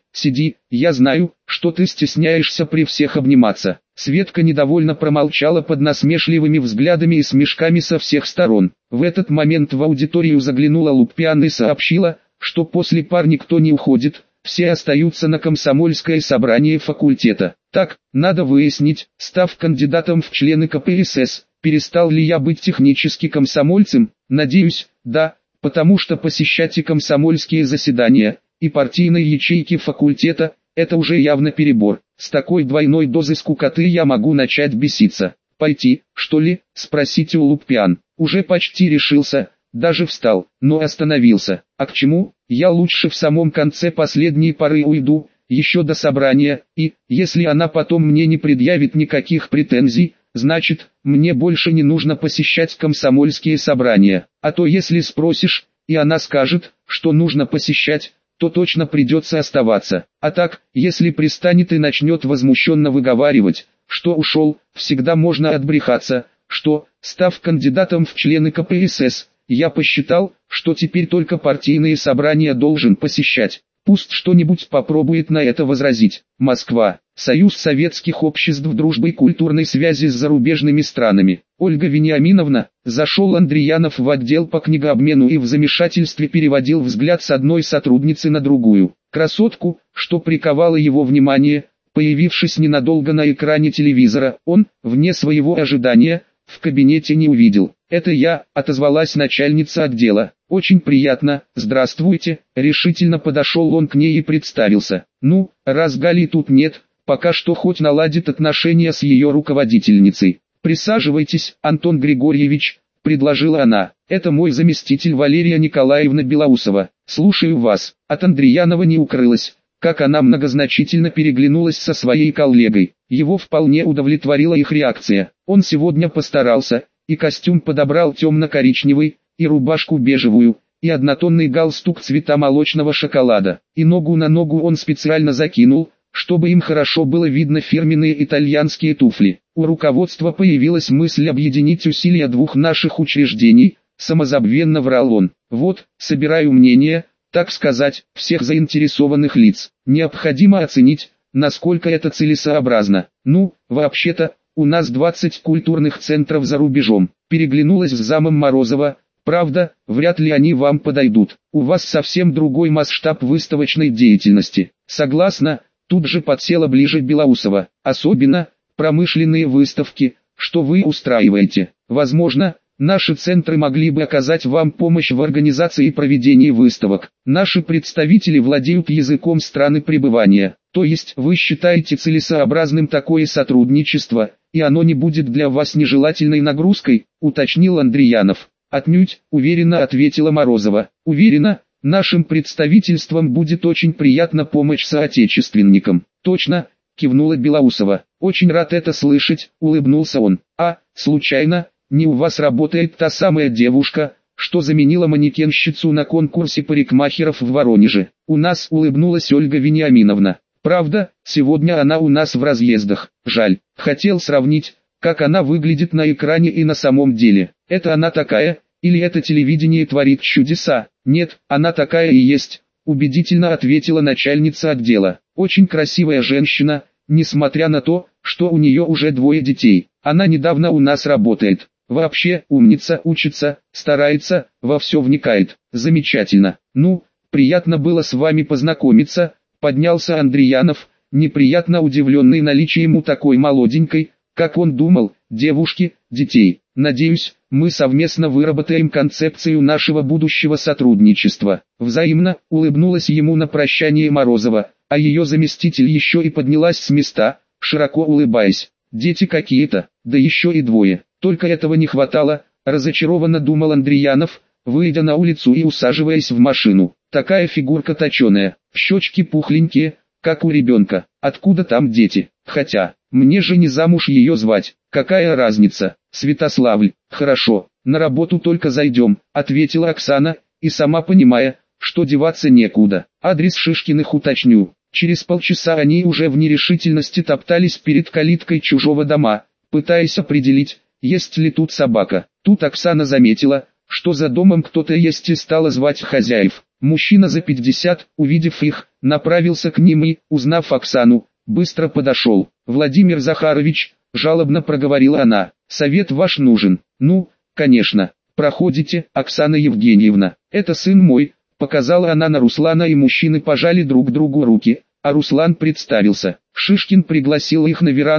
я знаю, что ты стесняешься при всех обниматься». Светка недовольно промолчала под насмешливыми взглядами и смешками со всех сторон. В этот момент в аудиторию заглянула Лупьян и сообщила, что после пар никто не уходит, все остаются на комсомольское собрание факультета. Так, надо выяснить, став кандидатом в члены КПСС, перестал ли я быть технически комсомольцем? Надеюсь, да, потому что посещать и комсомольские заседания, и партийные ячейки факультета – это уже явно перебор. С такой двойной дозой скукоты я могу начать беситься. «Пойти, что ли?» – спросите у Лупьян. Уже почти решился, даже встал, но остановился. А к чему? Я лучше в самом конце последней поры уйду, еще до собрания, и, если она потом мне не предъявит никаких претензий, значит, мне больше не нужно посещать комсомольские собрания. А то если спросишь, и она скажет, что нужно посещать, то точно придется оставаться. А так, если пристанет и начнет возмущенно выговаривать, что ушел, всегда можно отбрехаться, что, став кандидатом в члены КПСС, я посчитал, что теперь только партийные собрания должен посещать. Пусть что-нибудь попробует на это возразить. Москва. Союз советских обществ дружбы и культурной связи с зарубежными странами. Ольга Вениаминовна. Зашел Андреянов в отдел по книгообмену и в замешательстве переводил взгляд с одной сотрудницы на другую. Красотку, что приковало его внимание, появившись ненадолго на экране телевизора, он, вне своего ожидания, в кабинете не увидел. «Это я», — отозвалась начальница отдела. «Очень приятно, здравствуйте», — решительно подошел он к ней и представился. «Ну, раз Гали тут нет, пока что хоть наладит отношения с ее руководительницей. Присаживайтесь, Антон Григорьевич», — предложила она. «Это мой заместитель Валерия Николаевна Белоусова. Слушаю вас». От Андреянова не укрылось, как она многозначительно переглянулась со своей коллегой. Его вполне удовлетворила их реакция. Он сегодня постарался, и костюм подобрал темно-коричневый, и рубашку бежевую, и однотонный галстук цвета молочного шоколада. И ногу на ногу он специально закинул, чтобы им хорошо было видно фирменные итальянские туфли. У руководства появилась мысль объединить усилия двух наших учреждений, самозабвенно врал он. Вот, собираю мнение, так сказать, всех заинтересованных лиц. Необходимо оценить, насколько это целесообразно. Ну, вообще-то, у нас 20 культурных центров за рубежом. Переглянулась с замом Морозова. Правда, вряд ли они вам подойдут. У вас совсем другой масштаб выставочной деятельности. Согласна, тут же подсела ближе Белоусова. Особенно, промышленные выставки, что вы устраиваете. Возможно, наши центры могли бы оказать вам помощь в организации и проведении выставок. Наши представители владеют языком страны пребывания. То есть вы считаете целесообразным такое сотрудничество, и оно не будет для вас нежелательной нагрузкой, уточнил Андреянов. Отнюдь, уверенно ответила Морозова. Уверена, нашим представительствам будет очень приятна помощь соотечественникам. Точно, кивнула Белоусова. Очень рад это слышать, улыбнулся он. А, случайно, не у вас работает та самая девушка, что заменила манекенщицу на конкурсе парикмахеров в Воронеже? У нас, улыбнулась Ольга Вениаминовна. Правда, сегодня она у нас в разъездах. Жаль, хотел сравнить, как она выглядит на экране и на самом деле. Это она такая, или это телевидение творит чудеса? Нет, она такая и есть, убедительно ответила начальница отдела. Очень красивая женщина, несмотря на то, что у нее уже 2 детей. Она недавно у нас работает. Вообще, умница, учится, старается, во все вникает. Замечательно. Ну, приятно было с вами познакомиться, поднялся Андреянов, неприятно удивленный наличием у такой молоденькой, как он думал, девушки, детей. Надеюсь, мы совместно выработаем концепцию нашего будущего сотрудничества. Взаимно, улыбнулась ему на прощание Морозова, а ее заместитель еще и поднялась с места, широко улыбаясь. Дети какие-то, да еще и 2. Только этого не хватало, разочарованно думал Андреянов, выйдя на улицу и усаживаясь в машину. Такая фигурка точеная, щечки пухленькие, как у ребенка. Откуда там дети? Хотя, мне же не замуж ее звать. Какая разница? Святославль. Хорошо, на работу только зайдем, ответила Оксана, и сама понимая, что деваться некуда. Адрес Шишкиных уточню. Через полчаса они уже в нерешительности топтались перед калиткой чужого дома, пытаясь определить, есть ли тут собака. Тут Оксана заметила, что за домом кто-то есть, и стала звать хозяев. Мужчина за 50, увидев их, направился к ним и, узнав Оксану, быстро подошел. «Владимир Захарович», — жалобно проговорила она, — «совет ваш нужен». «Ну, конечно, проходите, Оксана Евгеньевна, это сын мой», — показала она на Руслана, и мужчины пожали друг другу руки, а Руслан представился. Шишкин пригласил их на веранду,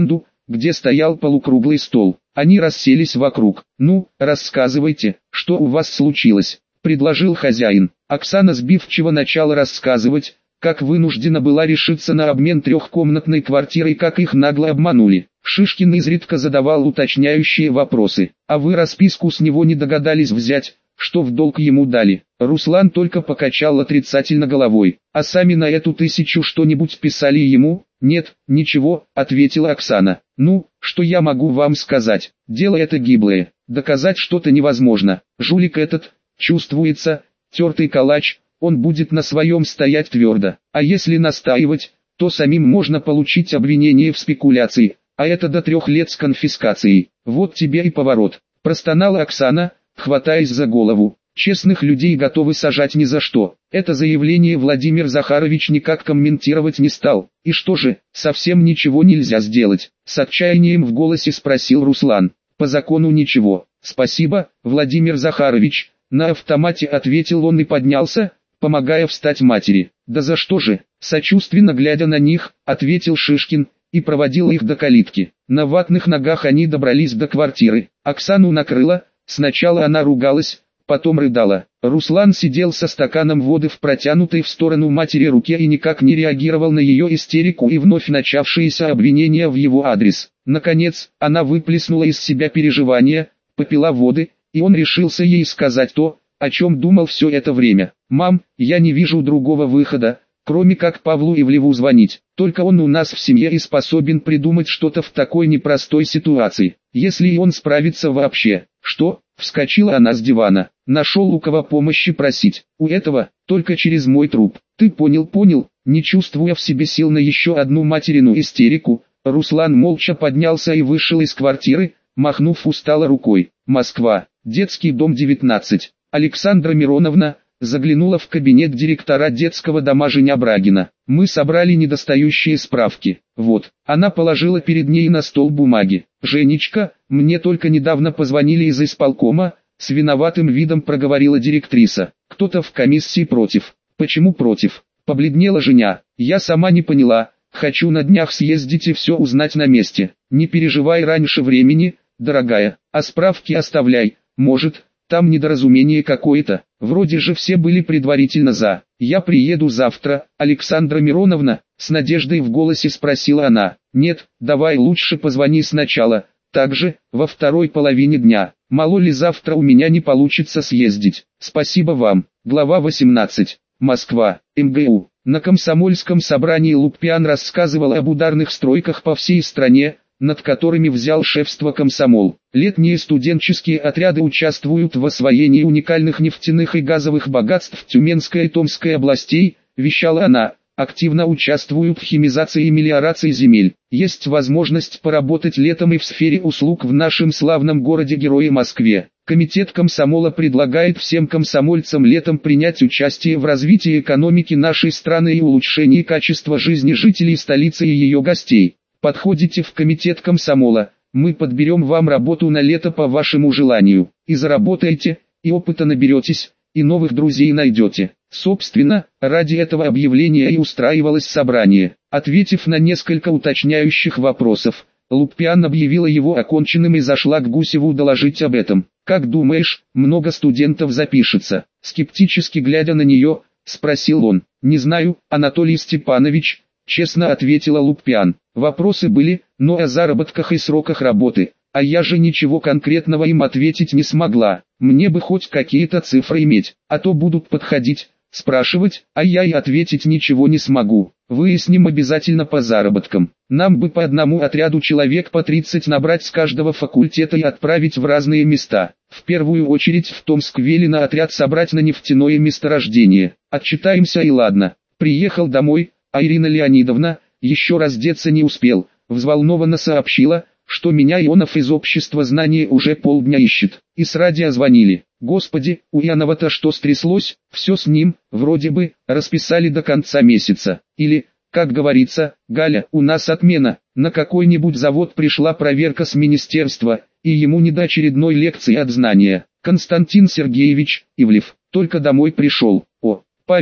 где стоял полукруглый стол. Они расселись вокруг. «Ну, рассказывайте, что у вас случилось», — предложил хозяин. Оксана сбивчиво начала рассказывать, как вынуждена была решиться на обмен трехкомнатной квартирой, как их нагло обманули. Шишкин изредка задавал уточняющие вопросы. «А вы расписку с него не догадались взять, что в долг ему дали?» Руслан только покачал отрицательно головой. «А сами на эту 1000 что-нибудь писали ему?» «Нет, ничего», — ответила Оксана. «Ну, что я могу вам сказать? Дело это гиблое. Доказать что-то невозможно. Жулик этот, чувствуется, тертый калач, он будет на своем стоять твердо. А если настаивать, то самим можно получить обвинение в спекуляции, а это до 3 лет с конфискацией. Вот тебе и поворот», — простонала Оксана, хватаясь за голову. «Честных людей готовы сажать ни за что». Это заявление Владимир Захарович никак комментировать не стал. «И что же, совсем ничего нельзя сделать?» — с отчаянием в голосе спросил Руслан. «По закону ничего. Спасибо, Владимир Захарович», — на автомате ответил он и поднялся, помогая встать матери. «Да за что же?» — сочувственно глядя на них, ответил Шишкин, и проводил их до калитки. На ватных ногах они добрались до квартиры. Оксану накрыло, сначала она ругалась, потом рыдала. Руслан сидел со стаканом воды в протянутой в сторону матери руке и никак не реагировал на ее истерику и вновь начавшиеся обвинения в его адрес. Наконец, она выплеснула из себя переживания, попила воды, и он решился ей сказать то, о чем думал все это время. «Мам, я не вижу другого выхода, кроме как Павлу Ивлеву звонить. Только он у нас в семье и способен придумать что-то в такой непростой ситуации. Если и он справится вообще». «Что?» — вскочила она с дивана. «Нашел у кого помощи просить. У этого, только через мой труп». «Ты понял». Не чувствуя в себе сил на еще одну материну истерику, Руслан молча поднялся и вышел из квартиры, махнув устало рукой. Москва, детский дом 19. Александра Мироновна заглянула в кабинет директора детского дома Женя Брагина. «Мы собрали недостающие справки. Вот». Она положила перед ней на стол бумаги. «Женечка, мне только недавно позвонили из исполкома», — с виноватым видом проговорила директриса. «Кто-то в комиссии против». «Почему против?» — побледнела Женя. «Я сама не поняла. Хочу на днях съездить и все узнать на месте. Не переживай раньше времени, дорогая, а справки оставляй. Может, там недоразумение какое-то. Вроде же все были предварительно за. Я приеду завтра, Александра Мироновна», — с надеждой в голосе спросила она. «Нет, давай лучше позвони сначала, также, во второй половине дня. Мало ли завтра у меня не получится съездить. Спасибо вам». Глава 18. Москва, МГУ. На комсомольском собрании Лукпиан рассказывал об ударных стройках по всей стране, над которыми взял шефство комсомол. Летние студенческие отряды участвуют в освоении уникальных нефтяных и газовых богатств Тюменской и Томской областей, вещала она, активно участвуют в химизации и мелиорации земель. Есть возможность поработать летом и в сфере услуг в нашем славном городе-герое Москве. Комитет комсомола предлагает всем комсомольцам летом принять участие в развитии экономики нашей страны и улучшении качества жизни жителей столицы и ее гостей. Подходите в комитет комсомола, мы подберем вам работу на лето по вашему желанию. И заработаете, и опыта наберетесь, и новых друзей найдете. Собственно, ради этого объявления и устраивалось собрание. Ответив на несколько уточняющих вопросов, Лукпиан объявила его оконченным и зашла к Гусеву доложить об этом. «Как думаешь, много студентов запишется?» Скептически глядя на нее, спросил он. «Не знаю, Анатолий Степанович», — честно ответила Лукпиан. «Вопросы были, но о заработках и сроках работы, а я же ничего конкретного им ответить не смогла. Мне бы хоть какие-то цифры иметь, а то будут подходить, спрашивать, а я и ответить ничего не смогу. Выясним обязательно по заработкам. Нам бы по одному отряду человек по 30 набрать с каждого факультета и отправить в разные места. В первую очередь в Томск велено отряд собрать на нефтяное месторождение. Отчитаемся и ладно». Приехал домой, а Ирина Леонидовна еще раздеться не успел, взволнованно сообщила, что меня Ионов из общества знания уже полдня ищет. И с радио звонили. Господи, у Ионова-то что стряслось? Все с ним, вроде бы, расписали до конца месяца. Или, как говорится, Галя, у нас отмена. На какой-нибудь завод пришла проверка с министерства, и ему не до очередной лекции от знания. Константин Сергеевич Ивлев только домой пришел. О, Павел,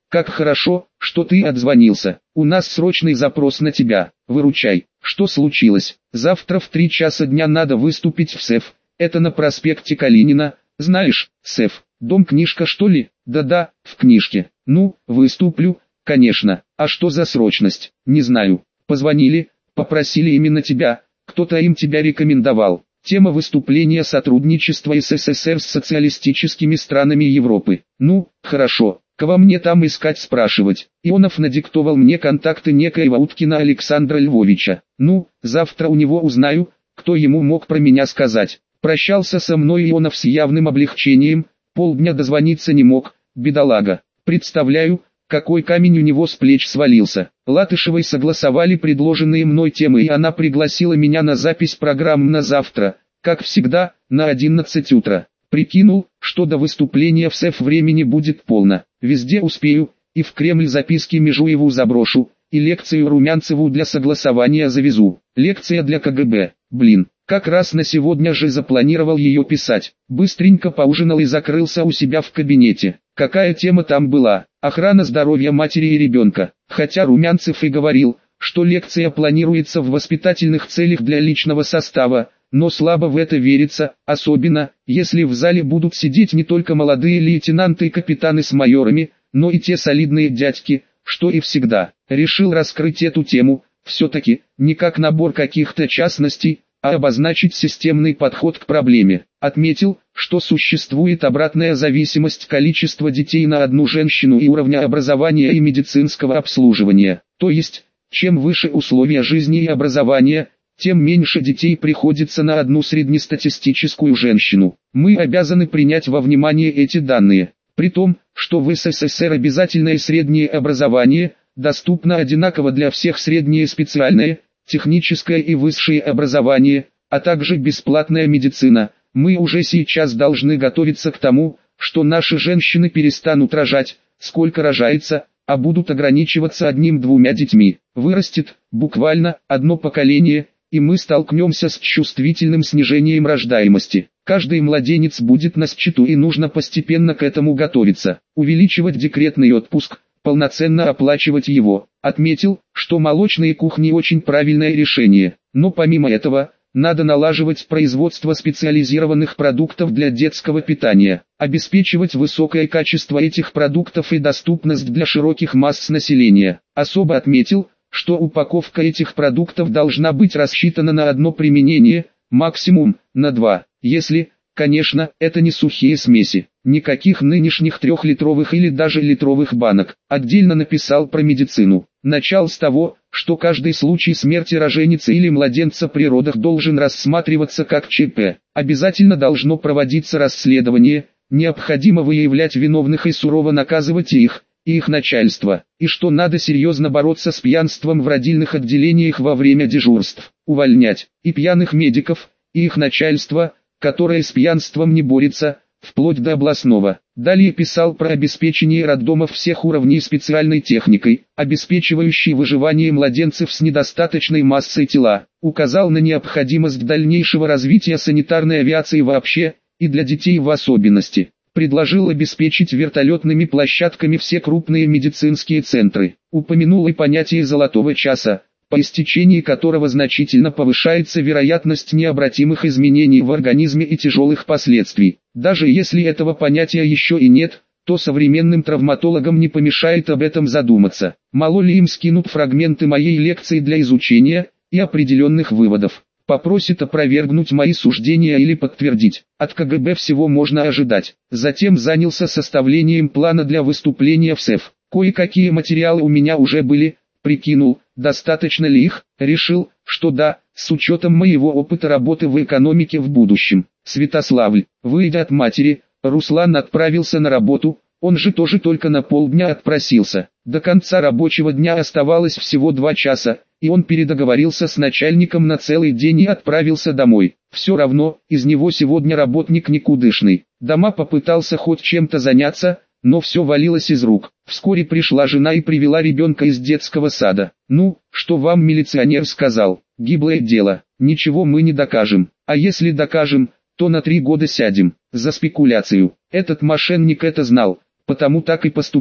Как хорошо, что ты отзвонился. У нас срочный запрос на тебя. Выручай. Что случилось? Завтра в 3 часа дня надо выступить в СЭФ. Это на проспекте Калинина. Знаешь, СЭФ, дом книжка что ли? Да-да, в книжке. Ну, выступлю, конечно. А что за срочность? Не знаю. Позвонили, попросили именно тебя. Кто-то им тебя рекомендовал. Тема выступления сотрудничества СССР с социалистическими странами Европы. Ну, хорошо. Кого мне там искать спрашивать? Ионов надиктовал мне контакты некоего Уткина Александра Львовича. Ну, завтра у него узнаю, кто ему мог про меня сказать. Прощался со мной Ионов с явным облегчением, полдня дозвониться не мог, бедолага. Представляю, какой камень у него с плеч свалился. Латышевой согласовали предложенные мной темы, и она пригласила меня на запись программ на завтра, как всегда, на 11 утра. Прикинул, что до выступления в СЭФ времени будет полно. Везде успею, и в Кремль записки Межуеву заброшу, и лекцию Румянцеву для согласования завезу. Лекция для КГБ, блин. Как раз на сегодня же запланировал ее писать. Быстренько поужинал и закрылся у себя в кабинете. Какая тема там была? Охрана здоровья матери и ребенка. Хотя Румянцев и говорил, что лекция планируется в воспитательных целях для личного состава, но слабо в это верится, особенно, если в зале будут сидеть не только молодые лейтенанты и капитаны с майорами, но и те солидные дядьки, что и всегда. Решил раскрыть эту тему, все-таки, не как набор каких-то частностей, а обозначить системный подход к проблеме. Отметил, что существует обратная зависимость количества детей на одну женщину и уровня образования и медицинского обслуживания. То есть, чем выше условия жизни и образования, тем меньше детей приходится на одну среднестатистическую женщину. Мы обязаны принять во внимание эти данные. При том, что в СССР обязательное среднее образование доступно одинаково для всех среднее специальное, техническое и высшее образование, а также бесплатная медицина, мы уже сейчас должны готовиться к тому, что наши женщины перестанут рожать, сколько рожается, а будут ограничиваться 1-2 детьми. Вырастет, буквально, одно поколение, и мы столкнемся с чувствительным снижением рождаемости. Каждый младенец будет на счету, и нужно постепенно к этому готовиться. Увеличивать декретный отпуск, полноценно оплачивать его. Отметил, что молочные кухни очень правильное решение, но помимо этого, надо налаживать производство специализированных продуктов для детского питания, обеспечивать высокое качество этих продуктов и доступность для широких масс населения. Особо отметил, что упаковка этих продуктов должна быть рассчитана на одно применение, максимум на 2, если, конечно, это не сухие смеси. Никаких нынешних 3-литровых или даже литровых банок. Отдельно написал про медицину. Начал с того, что каждый случай смерти роженицы или младенца при родах должен рассматриваться как ЧП. Обязательно должно проводиться расследование, необходимо выявлять виновных и сурово наказывать их, и их начальство. И что надо серьезно бороться с пьянством в родильных отделениях во время дежурств. Увольнять и пьяных медиков, и их начальство, которое с пьянством не борется, вплоть до областного. Далее писал про обеспечение роддомов всех уровней специальной техникой, обеспечивающей выживание младенцев с недостаточной массой тела. Указал на необходимость дальнейшего развития санитарной авиации вообще, и для детей в особенности. Предложил обеспечить вертолетными площадками все крупные медицинские центры. Упомянул и понятие «золотого часа», по истечении которого значительно повышается вероятность необратимых изменений в организме и тяжелых последствий. Даже если этого понятия еще и нет, то современным травматологам не помешает об этом задуматься. Мало ли им скинут фрагменты моей лекции для изучения и определенных выводов. Попросит опровергнуть мои суждения или подтвердить. От КГБ всего можно ожидать. Затем занялся составлением плана для выступления в СЭФ. Кое-какие материалы у меня уже были, прикинул, достаточно ли их, решил, что да, с учетом моего опыта работы в экономике в будущем. Святославль, выйдя от матери, Руслан отправился на работу, он же тоже только на полдня отпросился. До конца рабочего дня оставалось всего 2 часа, и он передоговорился с начальником на целый день и отправился домой. Все равно, из него сегодня работник никудышный. Дома попытался хоть чем-то заняться, но все валилось из рук. Вскоре пришла жена и привела ребенка из детского сада. «Ну, что вам милиционер сказал? Гиблое дело, ничего мы не докажем. А если докажем, то на 3 года сядем, за спекуляцию». Этот мошенник это знал, потому так и поступил.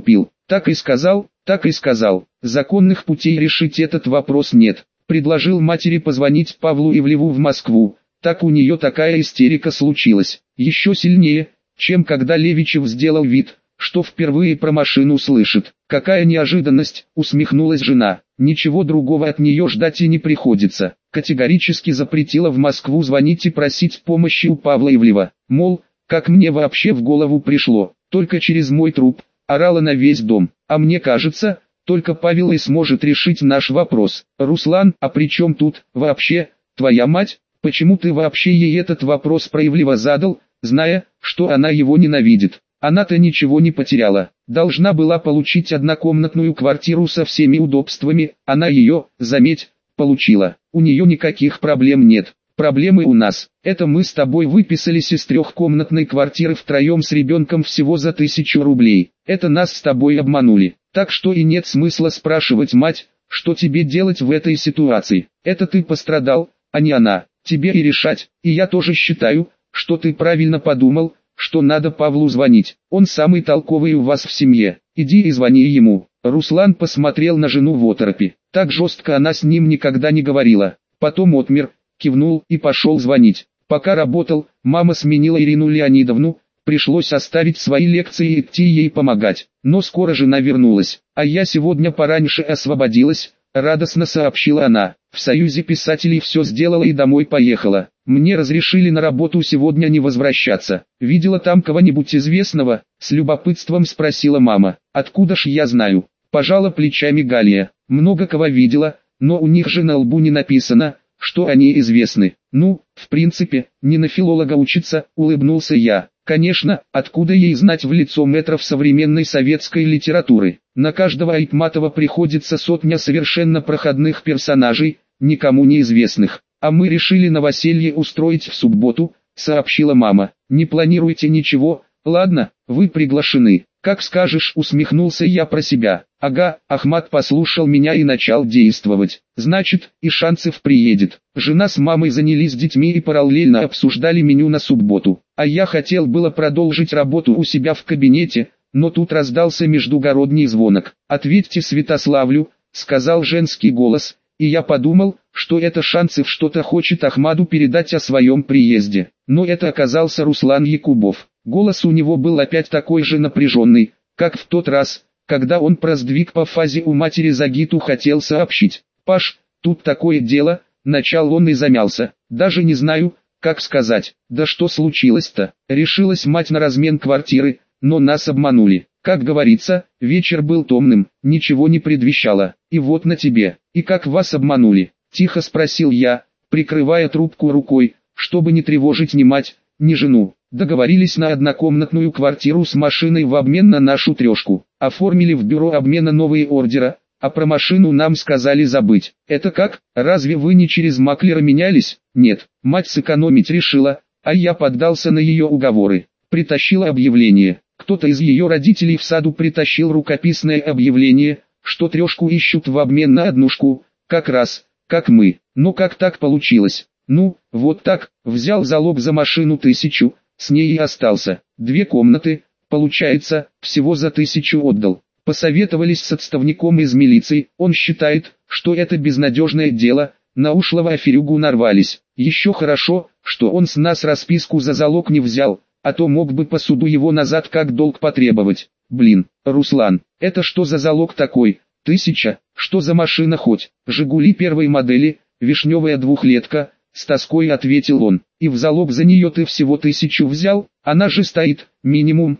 Так и сказал, так и сказал. Законных путей решить этот вопрос нет. Предложил матери позвонить Павлу Ивлеву в Москву. Так у нее такая истерика случилась. Еще сильнее, чем когда Левичев сделал вид, что впервые про машину слышит. «Какая неожиданность!» — усмехнулась жена. «Ничего другого от нее ждать и не приходится». Категорически запретила в Москву звонить и просить помощи у Павла Ивлева. Мол, как мне вообще в голову пришло, только через мой труп, орала на весь дом. А мне кажется, только Павел и сможет решить наш вопрос. Руслан, а при чем тут, вообще, твоя мать? Почему ты вообще ей этот вопрос про Ивлева задал, зная, что она его ненавидит? Она-то ничего не потеряла. Должна была получить однокомнатную квартиру со всеми удобствами, она ее, заметь, получила. У нее никаких проблем нет. Проблемы у нас. Это мы с тобой выписались из трехкомнатной квартиры втроем с ребенком всего за 1000 рублей. Это нас с тобой обманули. Так что и нет смысла спрашивать мать, что тебе делать в этой ситуации. Это ты пострадал, а не она. Тебе и решать. И я тоже считаю, что ты правильно подумал, что надо Павлу звонить. Он самый толковый у вас в семье. Иди и звони ему. Руслан посмотрел на жену в оторопи. Так жестко она с ним никогда не говорила. Потом отмер, кивнул и пошел звонить. Пока работал, мама сменила Ирину Леонидовну, пришлось оставить свои лекции и идти ей помогать. Но скоро жена вернулась. А я сегодня пораньше освободилась, радостно сообщила она. В Союзе писателей все сделала и домой поехала. Мне разрешили на работу сегодня не возвращаться. Видела там кого-нибудь известного? С любопытством спросила мама. Откуда ж я знаю? Пожала плечами Галия. Много кого видела, но у них же на лбу не написано, что они известны. Ну, в принципе, не на филолога учиться, улыбнулся я. Конечно, откуда ей знать в лицо метров современной советской литературы? На каждого Айтматова приходится сотня совершенно проходных персонажей, никому неизвестных. А мы решили новоселье устроить в субботу, сообщила мама. Не планируете ничего? Ладно, вы приглашены. Как скажешь, усмехнулся я про себя. Ага, Ахмат послушал меня и начал действовать. Значит, и Шанцев приедет. Жена с мамой занялись детьми и параллельно обсуждали меню на субботу. А я хотел было продолжить работу у себя в кабинете, но тут раздался междугородний звонок. «Ответьте Святославлю», — сказал женский голос, и я подумал, что это Шанцев что-то хочет Ахмаду передать о своем приезде. Но это оказался Руслан Якубов. Голос у него был опять такой же напряженный, как в тот раз, когда он про сдвиг по фазе у матери Загиту хотел сообщить. «Паш, тут такое дело», — начал он и замялся. «Даже не знаю, как сказать. Да что случилось-то? Решилась мать на размен квартиры, но нас обманули. Как говорится, вечер был томным, ничего не предвещало. И вот на тебе. И как вас обманули?» — тихо спросил я, прикрывая трубку рукой, чтобы не тревожить ни мать, ни жену. «Договорились на однокомнатную квартиру с машиной в обмен на нашу трешку. Оформили в бюро обмена новые ордера, а про машину нам сказали забыть». «Это как? Разве вы не через маклера менялись?» «Нет, мать сэкономить решила, а я поддался на ее уговоры. Притащила объявление. Кто-то из ее родителей в саду притащил рукописное объявление, что трешку ищут в обмен на однушку, как раз, как мы. Но как так получилось? Ну, вот так, взял залог за машину 1000, с ней и остался. 2 комнаты, получается, всего за 1000 отдал. Посоветовались с отставником из милиции, он считает, что это безнадежное дело, на ушлого аферюгу нарвались. Еще хорошо, что он с нас расписку за залог не взял, а то мог бы по суду его назад как долг потребовать. Блин, Руслан, это что за залог такой? 1000, что за машина хоть? «Жигули первой модели, вишневая двухлетка», с тоской ответил он. «И в залог за нее ты всего 1000 взял? Она же стоит, минимум,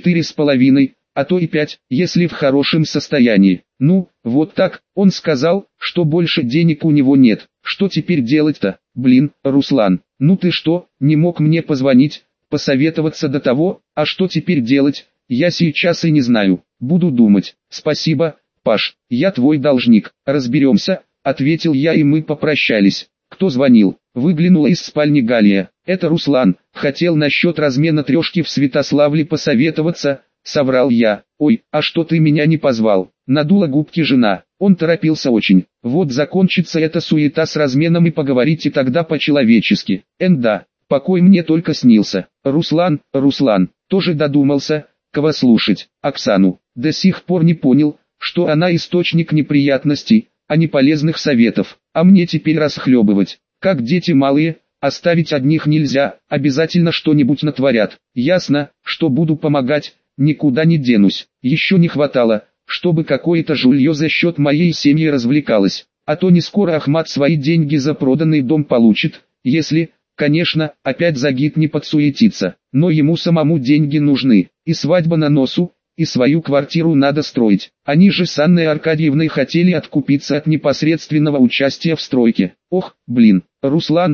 4,5, а то и 5, если в хорошем состоянии». «Ну, вот так», он сказал, что больше денег у него нет. «Что теперь делать-то? Блин, Руслан, ну ты что, не мог мне позвонить, посоветоваться до того? А что теперь делать, я сейчас и не знаю, буду думать». «Спасибо, Паш, я твой должник, разберемся», ответил я, и мы попрощались. «Кто звонил?» Выглянула из спальни Галия. «Это Руслан, хотел насчет размена трешки в Святославле посоветоваться», соврал я. «Ой, а что ты меня не позвал?» Надула губки жена. Он торопился очень. «Вот закончится эта суета с разменом и поговорите тогда по-человечески». Да, покой мне только снился. Руслан, тоже додумался, кого слушать, Оксану. До сих пор не понял, что она источник неприятностей, а не полезных советов. А мне теперь расхлебывать, как дети малые, оставить одних нельзя, обязательно что-нибудь натворят. Ясно, что буду помогать, никуда не денусь. Еще не хватало, чтобы какое-то жулье за счет моей семьи развлекалось. А то не скоро Ахмат свои деньги за проданный дом получит, если, конечно, опять Загит не подсуетится. Но ему самому деньги нужны, и свадьба на носу, и свою квартиру надо строить. Они же с Анной Аркадьевной хотели откупиться от непосредственного участия в стройке. Ох, блин, Руслан,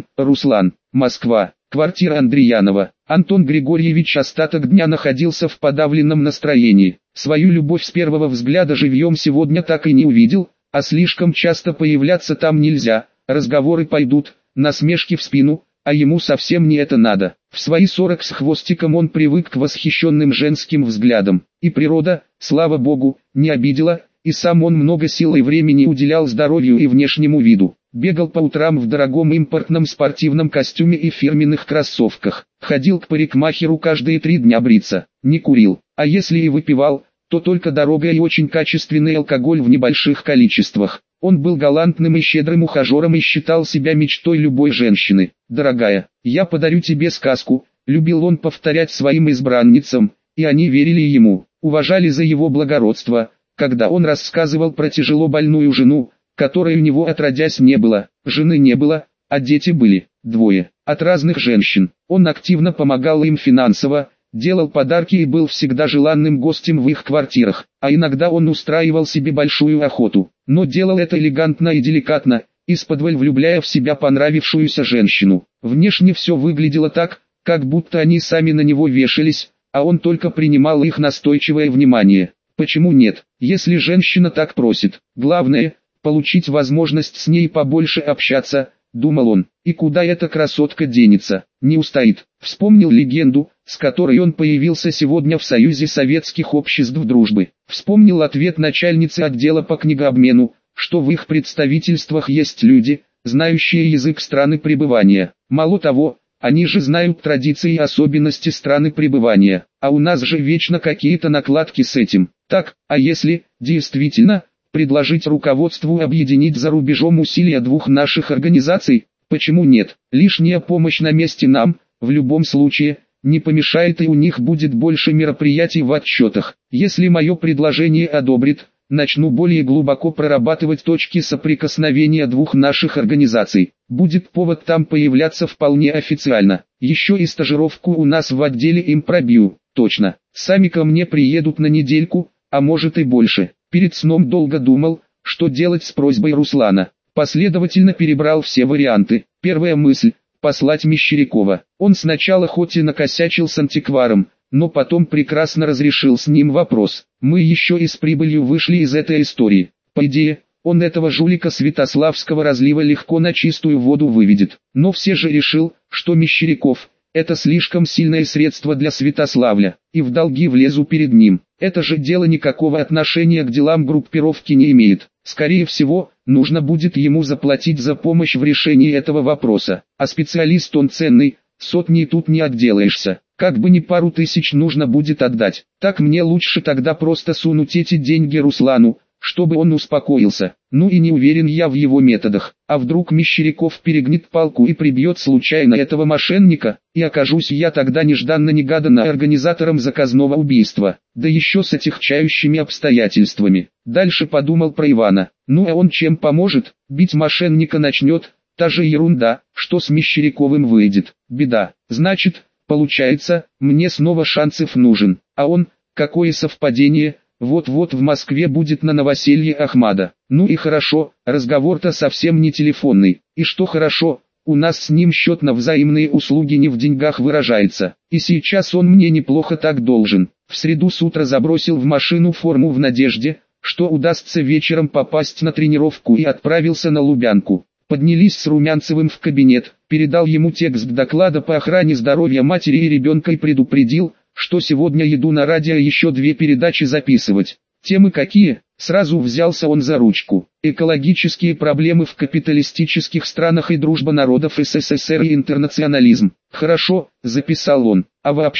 Москва, квартира Андреянова. Антон Григорьевич остаток дня находился в подавленном настроении. Свою любовь с первого взгляда живьем сегодня так и не увидел, а слишком часто появляться там нельзя, разговоры пойдут, насмешки в спину, а ему совсем не это надо. В свои 40 с хвостиком он привык к восхищенным женским взглядам, и природа, слава богу, не обидела, и сам он много сил и времени уделял здоровью и внешнему виду. Бегал по утрам в дорогом импортном спортивном костюме и фирменных кроссовках, ходил к парикмахеру каждые 3 дня бриться, не курил, а если и выпивал, то только дорогой и очень качественный алкоголь в небольших количествах. Он был галантным и щедрым ухажером и считал себя мечтой любой женщины. «Дорогая, я подарю тебе сказку», любил он повторять своим избранницам, и они верили ему, уважали за его благородство, когда он рассказывал про тяжело больную жену, которой у него отродясь не было. Жены не было, а дети были, 2, от разных женщин. Он активно помогал им финансово, делал подарки и был всегда желанным гостем в их квартирах, а иногда он устраивал себе большую охоту, но делал это элегантно и деликатно, исподволь влюбляя в себя понравившуюся женщину. Внешне все выглядело так, как будто они сами на него вешались, а он только принимал их настойчивое внимание. Почему нет, если женщина так просит? Главное, получить возможность с ней побольше общаться, думал он, и куда эта красотка денется, не устоит. Вспомнил легенду, с которой он появился сегодня в Союзе Советских Обществ Дружбы. Вспомнил ответ начальницы отдела по книгообмену, что в их представительствах есть люди, знающие язык страны пребывания. Мало того, они же знают традиции и особенности страны пребывания, а у нас же вечно какие-то накладки с этим. Так, а если, действительно, предложить руководству объединить за рубежом усилия 2 наших организаций, почему нет? Лишняя помощь на месте нам, в любом случае, не помешает, и у них будет больше мероприятий в отчетах. Если мое предложение одобрит, начну более глубоко прорабатывать точки соприкосновения 2 наших организаций. Будет повод там появляться вполне официально. Еще и стажировку у нас в отделе им пробью, точно. Сами ко мне приедут на недельку, а может и больше. Перед сном долго думал, что делать с просьбой Руслана. Последовательно перебрал все варианты. Первая мысль – послать Мещерякова. Он сначала хоть и накосячил с антикваром, но потом прекрасно разрешил с ним вопрос. Мы еще и с прибылью вышли из этой истории. По идее, он этого жулика Святославского разлива легко на чистую воду выведет. Но все же решил, что Мещеряков – это слишком сильное средство для Святославля, и в долги влезу перед ним. Это же дело никакого отношения к делам группировки не имеет. Скорее всего, нужно будет ему заплатить за помощь в решении этого вопроса. А специалист он ценный, сотней тут не отделаешься. Как бы не пару тысяч нужно будет отдать. Так мне лучше тогда просто сунуть эти деньги Руслану, чтобы он успокоился. Ну и не уверен я в его методах. А вдруг Мещеряков перегнет палку и прибьет случайно этого мошенника, и окажусь я тогда нежданно-негаданно организатором заказного убийства, да еще с отягчающими обстоятельствами. Дальше подумал про Ивана. Ну а он чем поможет? Бить мошенника начнет, та же ерунда, что с Мещеряковым выйдет. Беда. Значит, получается, мне снова Шанцев нужен, а он, какое совпадение, вот-вот в Москве будет на новоселье Ахмада. Ну и хорошо, разговор-то совсем не телефонный. И что хорошо, у нас с ним счет на взаимные услуги не в деньгах выражается. И сейчас он мне неплохо так должен. В среду с утра забросил в машину форму в надежде, что удастся вечером попасть на тренировку, и отправился на Лубянку. Поднялись с Румянцевым в кабинет, передал ему текст доклада по охране здоровья матери и ребенка и предупредил, что сегодня еду на радио еще 2 передачи записывать. Темы какие? Сразу взялся он за ручку. Экологические проблемы в капиталистических странах и дружба народов СССР и интернационализм. Хорошо, записал он. А вообще,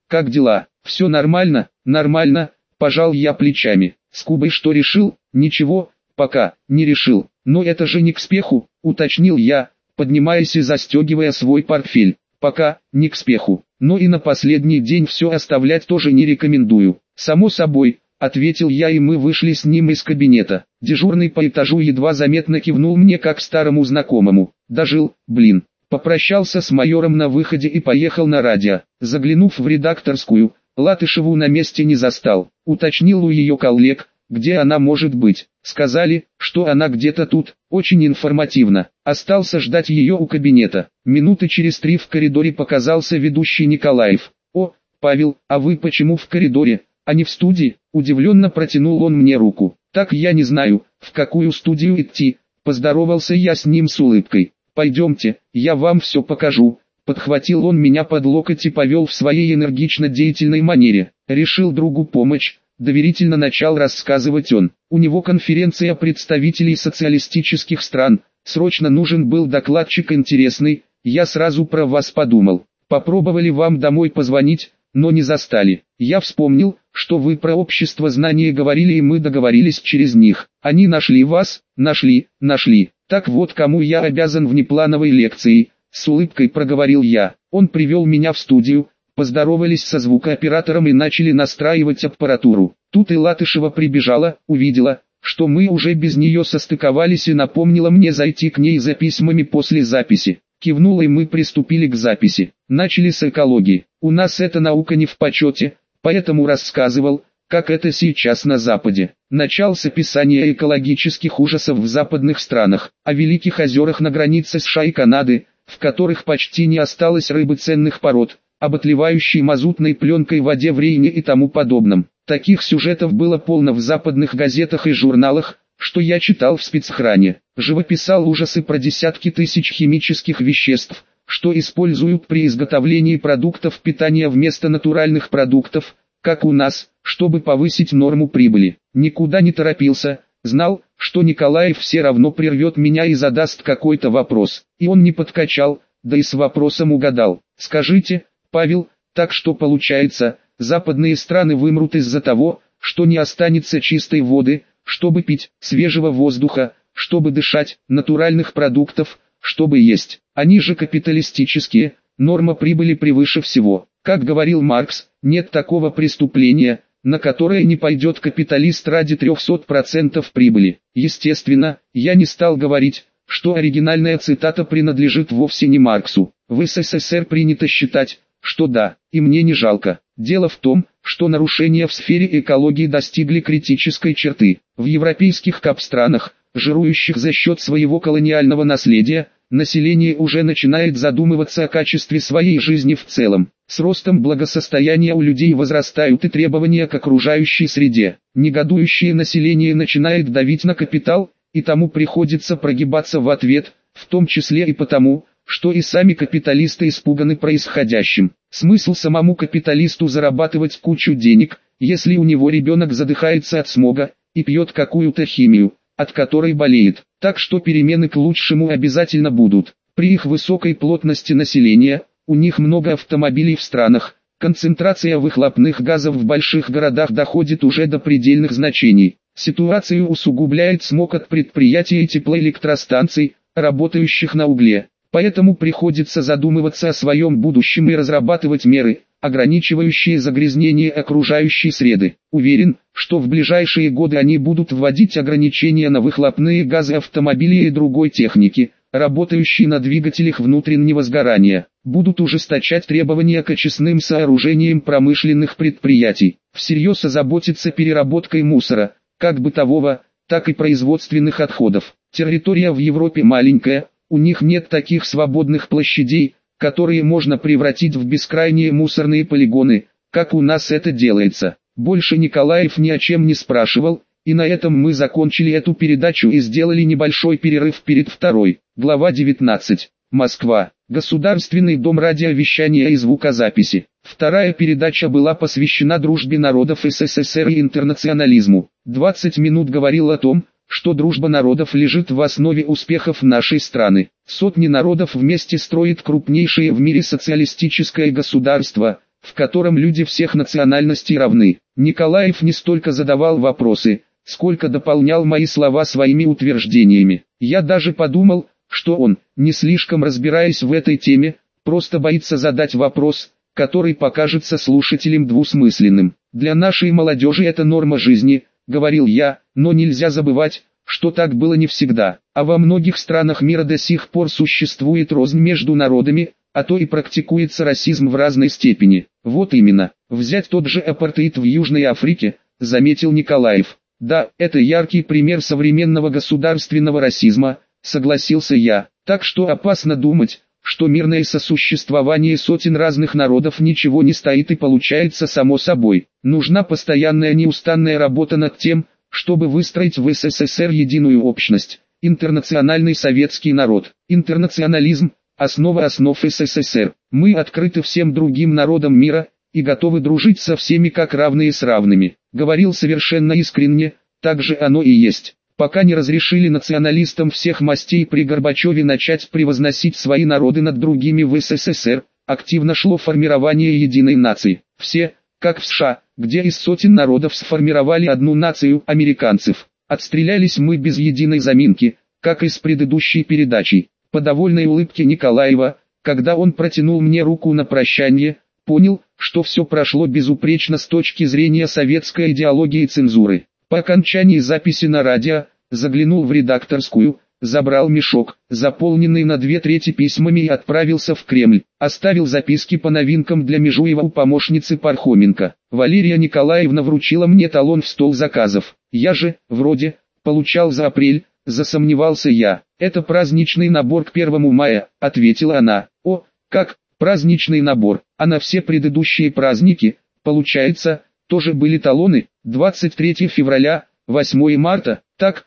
как дела? Все нормально, нормально, пожал я плечами. С Кубой что решил? Ничего, пока, не решил. Но это же не к спеху, уточнил я, поднимаясь и застегивая свой портфель. Пока, не к спеху, но и на последний день все оставлять тоже не рекомендую. Само собой, ответил я, и мы вышли с ним из кабинета. Дежурный по этажу едва заметно кивнул мне как старому знакомому. Дожил, блин. Попрощался с майором на выходе и поехал на радио. Заглянув в редакторскую, Латышеву на месте не застал. Уточнил у ее коллег, где она может быть. Сказали, что она где-то тут, очень информативно. Остался ждать ее у кабинета. Минуты через 3 в коридоре показался ведущий Николаев. «О, Павел, а вы почему в коридоре, а не в студии?» Удивленно протянул он мне руку. «Так я не знаю, в какую студию идти», поздоровался я с ним с улыбкой. «Пойдемте, я вам все покажу». Подхватил он меня под локоть и повел в своей энергично-деятельной манере. Решил другу помочь. Доверительно начал рассказывать он. У него конференция представителей социалистических стран. Срочно нужен был докладчик интересный. Я сразу про вас подумал. Попробовали вам домой позвонить, но не застали. Я вспомнил, что вы про общество знаний говорили, и мы договорились через них. Они нашли вас? Нашли. Так вот кому я обязан внеплановой лекцией. С улыбкой проговорил я. Он привел меня в студию. Поздоровались со звукооператором и начали настраивать аппаратуру. Тут и Латышева прибежала, увидела, что мы уже без нее состыковались, и напомнила мне зайти к ней за письмами после записи. Кивнула, и мы приступили к записи. Начали с экологии. У нас эта наука не в почете, поэтому рассказывал, как это сейчас на Западе. Начал с описания экологических ужасов в западных странах, о великих озерах на границе США и Канады, в которых почти не осталось рыбы ценных пород, об отливающей мазутной пленкой воде в Рейне и тому подобном. Таких сюжетов было полно в западных газетах и журналах, что я читал в спецхране. Живописал ужасы про десятки тысяч химических веществ, что используют при изготовлении продуктов питания вместо натуральных продуктов, как у нас, чтобы повысить норму прибыли. Никуда не торопился, знал, что Николаев все равно прервет меня и задаст какой-то вопрос. И он не подкачал, да и с вопросом угадал. «Скажите, Павел, так что получается, западные страны вымрут из-за того, что не останется чистой воды, чтобы пить, свежего воздуха, чтобы дышать, натуральных продуктов, чтобы есть? Они же капиталистические, норма прибыли превыше всего. Как говорил Маркс, нет такого преступления, на которое не пойдет капиталист ради 300% прибыли». Естественно, я не стал говорить, что оригинальная цитата принадлежит вовсе не Марксу. В СССР принято считать, что да, и мне не жалко. Дело в том, что нарушения в сфере экологии достигли критической черты. В европейских капстранах, жирующих за счет своего колониального наследия, население уже начинает задумываться о качестве своей жизни в целом. С ростом благосостояния у людей возрастают и требования к окружающей среде. Негодующее население начинает давить на капитал, и тому приходится прогибаться в ответ, в том числе и потому, что и сами капиталисты испуганы происходящим. Смысл самому капиталисту зарабатывать кучу денег, если у него ребенок задыхается от смога и пьет какую-то химию, от которой болеет. Так что перемены к лучшему обязательно будут. При их высокой плотности населения, у них много автомобилей в странах, концентрация выхлопных газов в больших городах доходит уже до предельных значений. Ситуацию усугубляет смог от предприятий и теплоэлектростанций, работающих на угле. Поэтому приходится задумываться о своем будущем и разрабатывать меры, ограничивающие загрязнение окружающей среды. Уверен, что в ближайшие годы они будут вводить ограничения на выхлопные газы автомобилей и другой техники, работающей на двигателях внутреннего сгорания. Будут ужесточать требования к очистным сооружениям промышленных предприятий. Всерьез озаботиться переработкой мусора, как бытового, так и производственных отходов. Территория в Европе маленькая. У них нет таких свободных площадей, которые можно превратить в бескрайние мусорные полигоны, как у нас это делается. Больше Николаев ни о чем не спрашивал, и на этом мы закончили эту передачу и сделали небольшой перерыв перед второй. Глава 19. Москва. Государственный дом радиовещания и звукозаписи. Вторая передача была посвящена дружбе народов СССР и интернационализму. 20 минут говорил о том, что дружба народов лежит в основе успехов нашей страны. Сотни народов вместе строят крупнейшее в мире социалистическое государство, в котором люди всех национальностей равны. Николаев не столько задавал вопросы, сколько дополнял мои слова своими утверждениями. Я даже подумал, что он, не слишком разбираясь в этой теме, просто боится задать вопрос, который покажется слушателям двусмысленным. «Для нашей молодежи это норма жизни», — говорил я, но нельзя забывать, что так было не всегда, а во многих странах мира до сих пор существует рознь между народами, а то и практикуется расизм в разной степени. Вот именно, взять тот же апартеид в Южной Африке, заметил Николаев. Да, это яркий пример современного государственного расизма, согласился я. Так что опасно думать, что мирное сосуществование сотен разных народов ничего не стоит и получается само собой. Нужна постоянная неустанная работа над тем, чтобы выстроить в СССР единую общность, интернациональный советский народ. Интернационализм – основа основ СССР. Мы открыты всем другим народам мира и готовы дружить со всеми как равные с равными. Говорил совершенно искренне, так же оно и есть. Пока не разрешили националистам всех мастей при Горбачеве начать превозносить свои народы над другими в СССР, активно шло формирование единой нации. Все, как в США, где из сотен народов сформировали одну нацию американцев. Отстрелялись мы без единой заминки, как и с предыдущей передачей. По довольной улыбке Николаева, когда он протянул мне руку на прощание, понял, что все прошло безупречно с точки зрения советской идеологии и цензуры. По окончании записи на радио, заглянул в редакторскую, забрал мешок, заполненный на 2/3 письмами и отправился в Кремль. Оставил записки по новинкам для Межуева у помощницы Пархоменко. Валерия Николаевна вручила мне талон в стол заказов. Я же, вроде, получал за апрель, засомневался я. Это праздничный набор к 1 мая, ответила она. О, как, праздничный набор, а на все предыдущие праздники, получается, тоже были талоны. 23 февраля, 8 марта, так,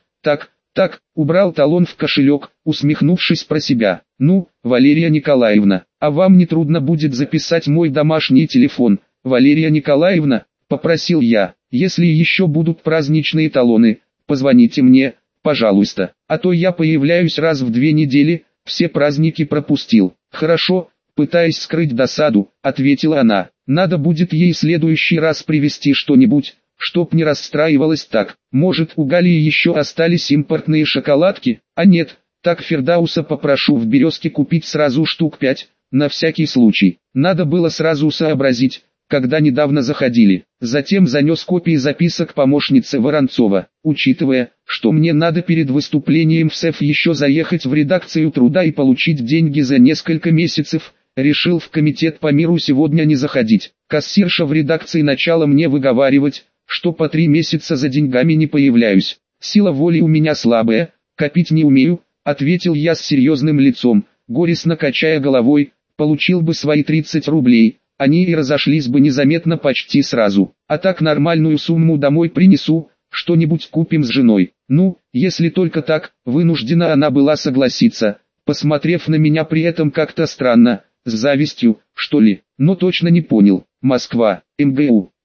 убрал талон в кошелек, усмехнувшись про себя. Ну, Валерия Николаевна, а вам не трудно будет записать мой домашний телефон, Валерия Николаевна, попросил я. Если еще будут праздничные талоны, позвоните мне, пожалуйста, а то я появляюсь раз в 2 недели, все праздники пропустил. Хорошо, пытаясь скрыть досаду, ответила она. Надо будет ей в следующий раз привезти что-нибудь, чтоб не расстраивалась так. Может, у Галии еще остались импортные шоколадки? А нет, так Фердауса попрошу в Березке купить сразу штук 5, на всякий случай. Надо было сразу сообразить, когда недавно заходили. Затем занес копии записок помощнице Воронцова. Учитывая, что мне надо перед выступлением в СЭФ еще заехать в редакцию «Труда» и получить деньги за несколько месяцев, решил в комитет по миру сегодня не заходить. Кассирша в редакции начала мне выговаривать, что по 3 месяца за деньгами не появляюсь. Сила воли у меня слабая, копить не умею, ответил я с серьезным лицом, горестно качая головой, получил бы свои 30 рублей, они и разошлись бы незаметно почти сразу. А так нормальную сумму домой принесу, что-нибудь купим с женой. Ну, если только так, вынуждена она была согласиться, посмотрев на меня при этом как-то странно, с завистью, что ли, но точно не понял. Москва, МГУ.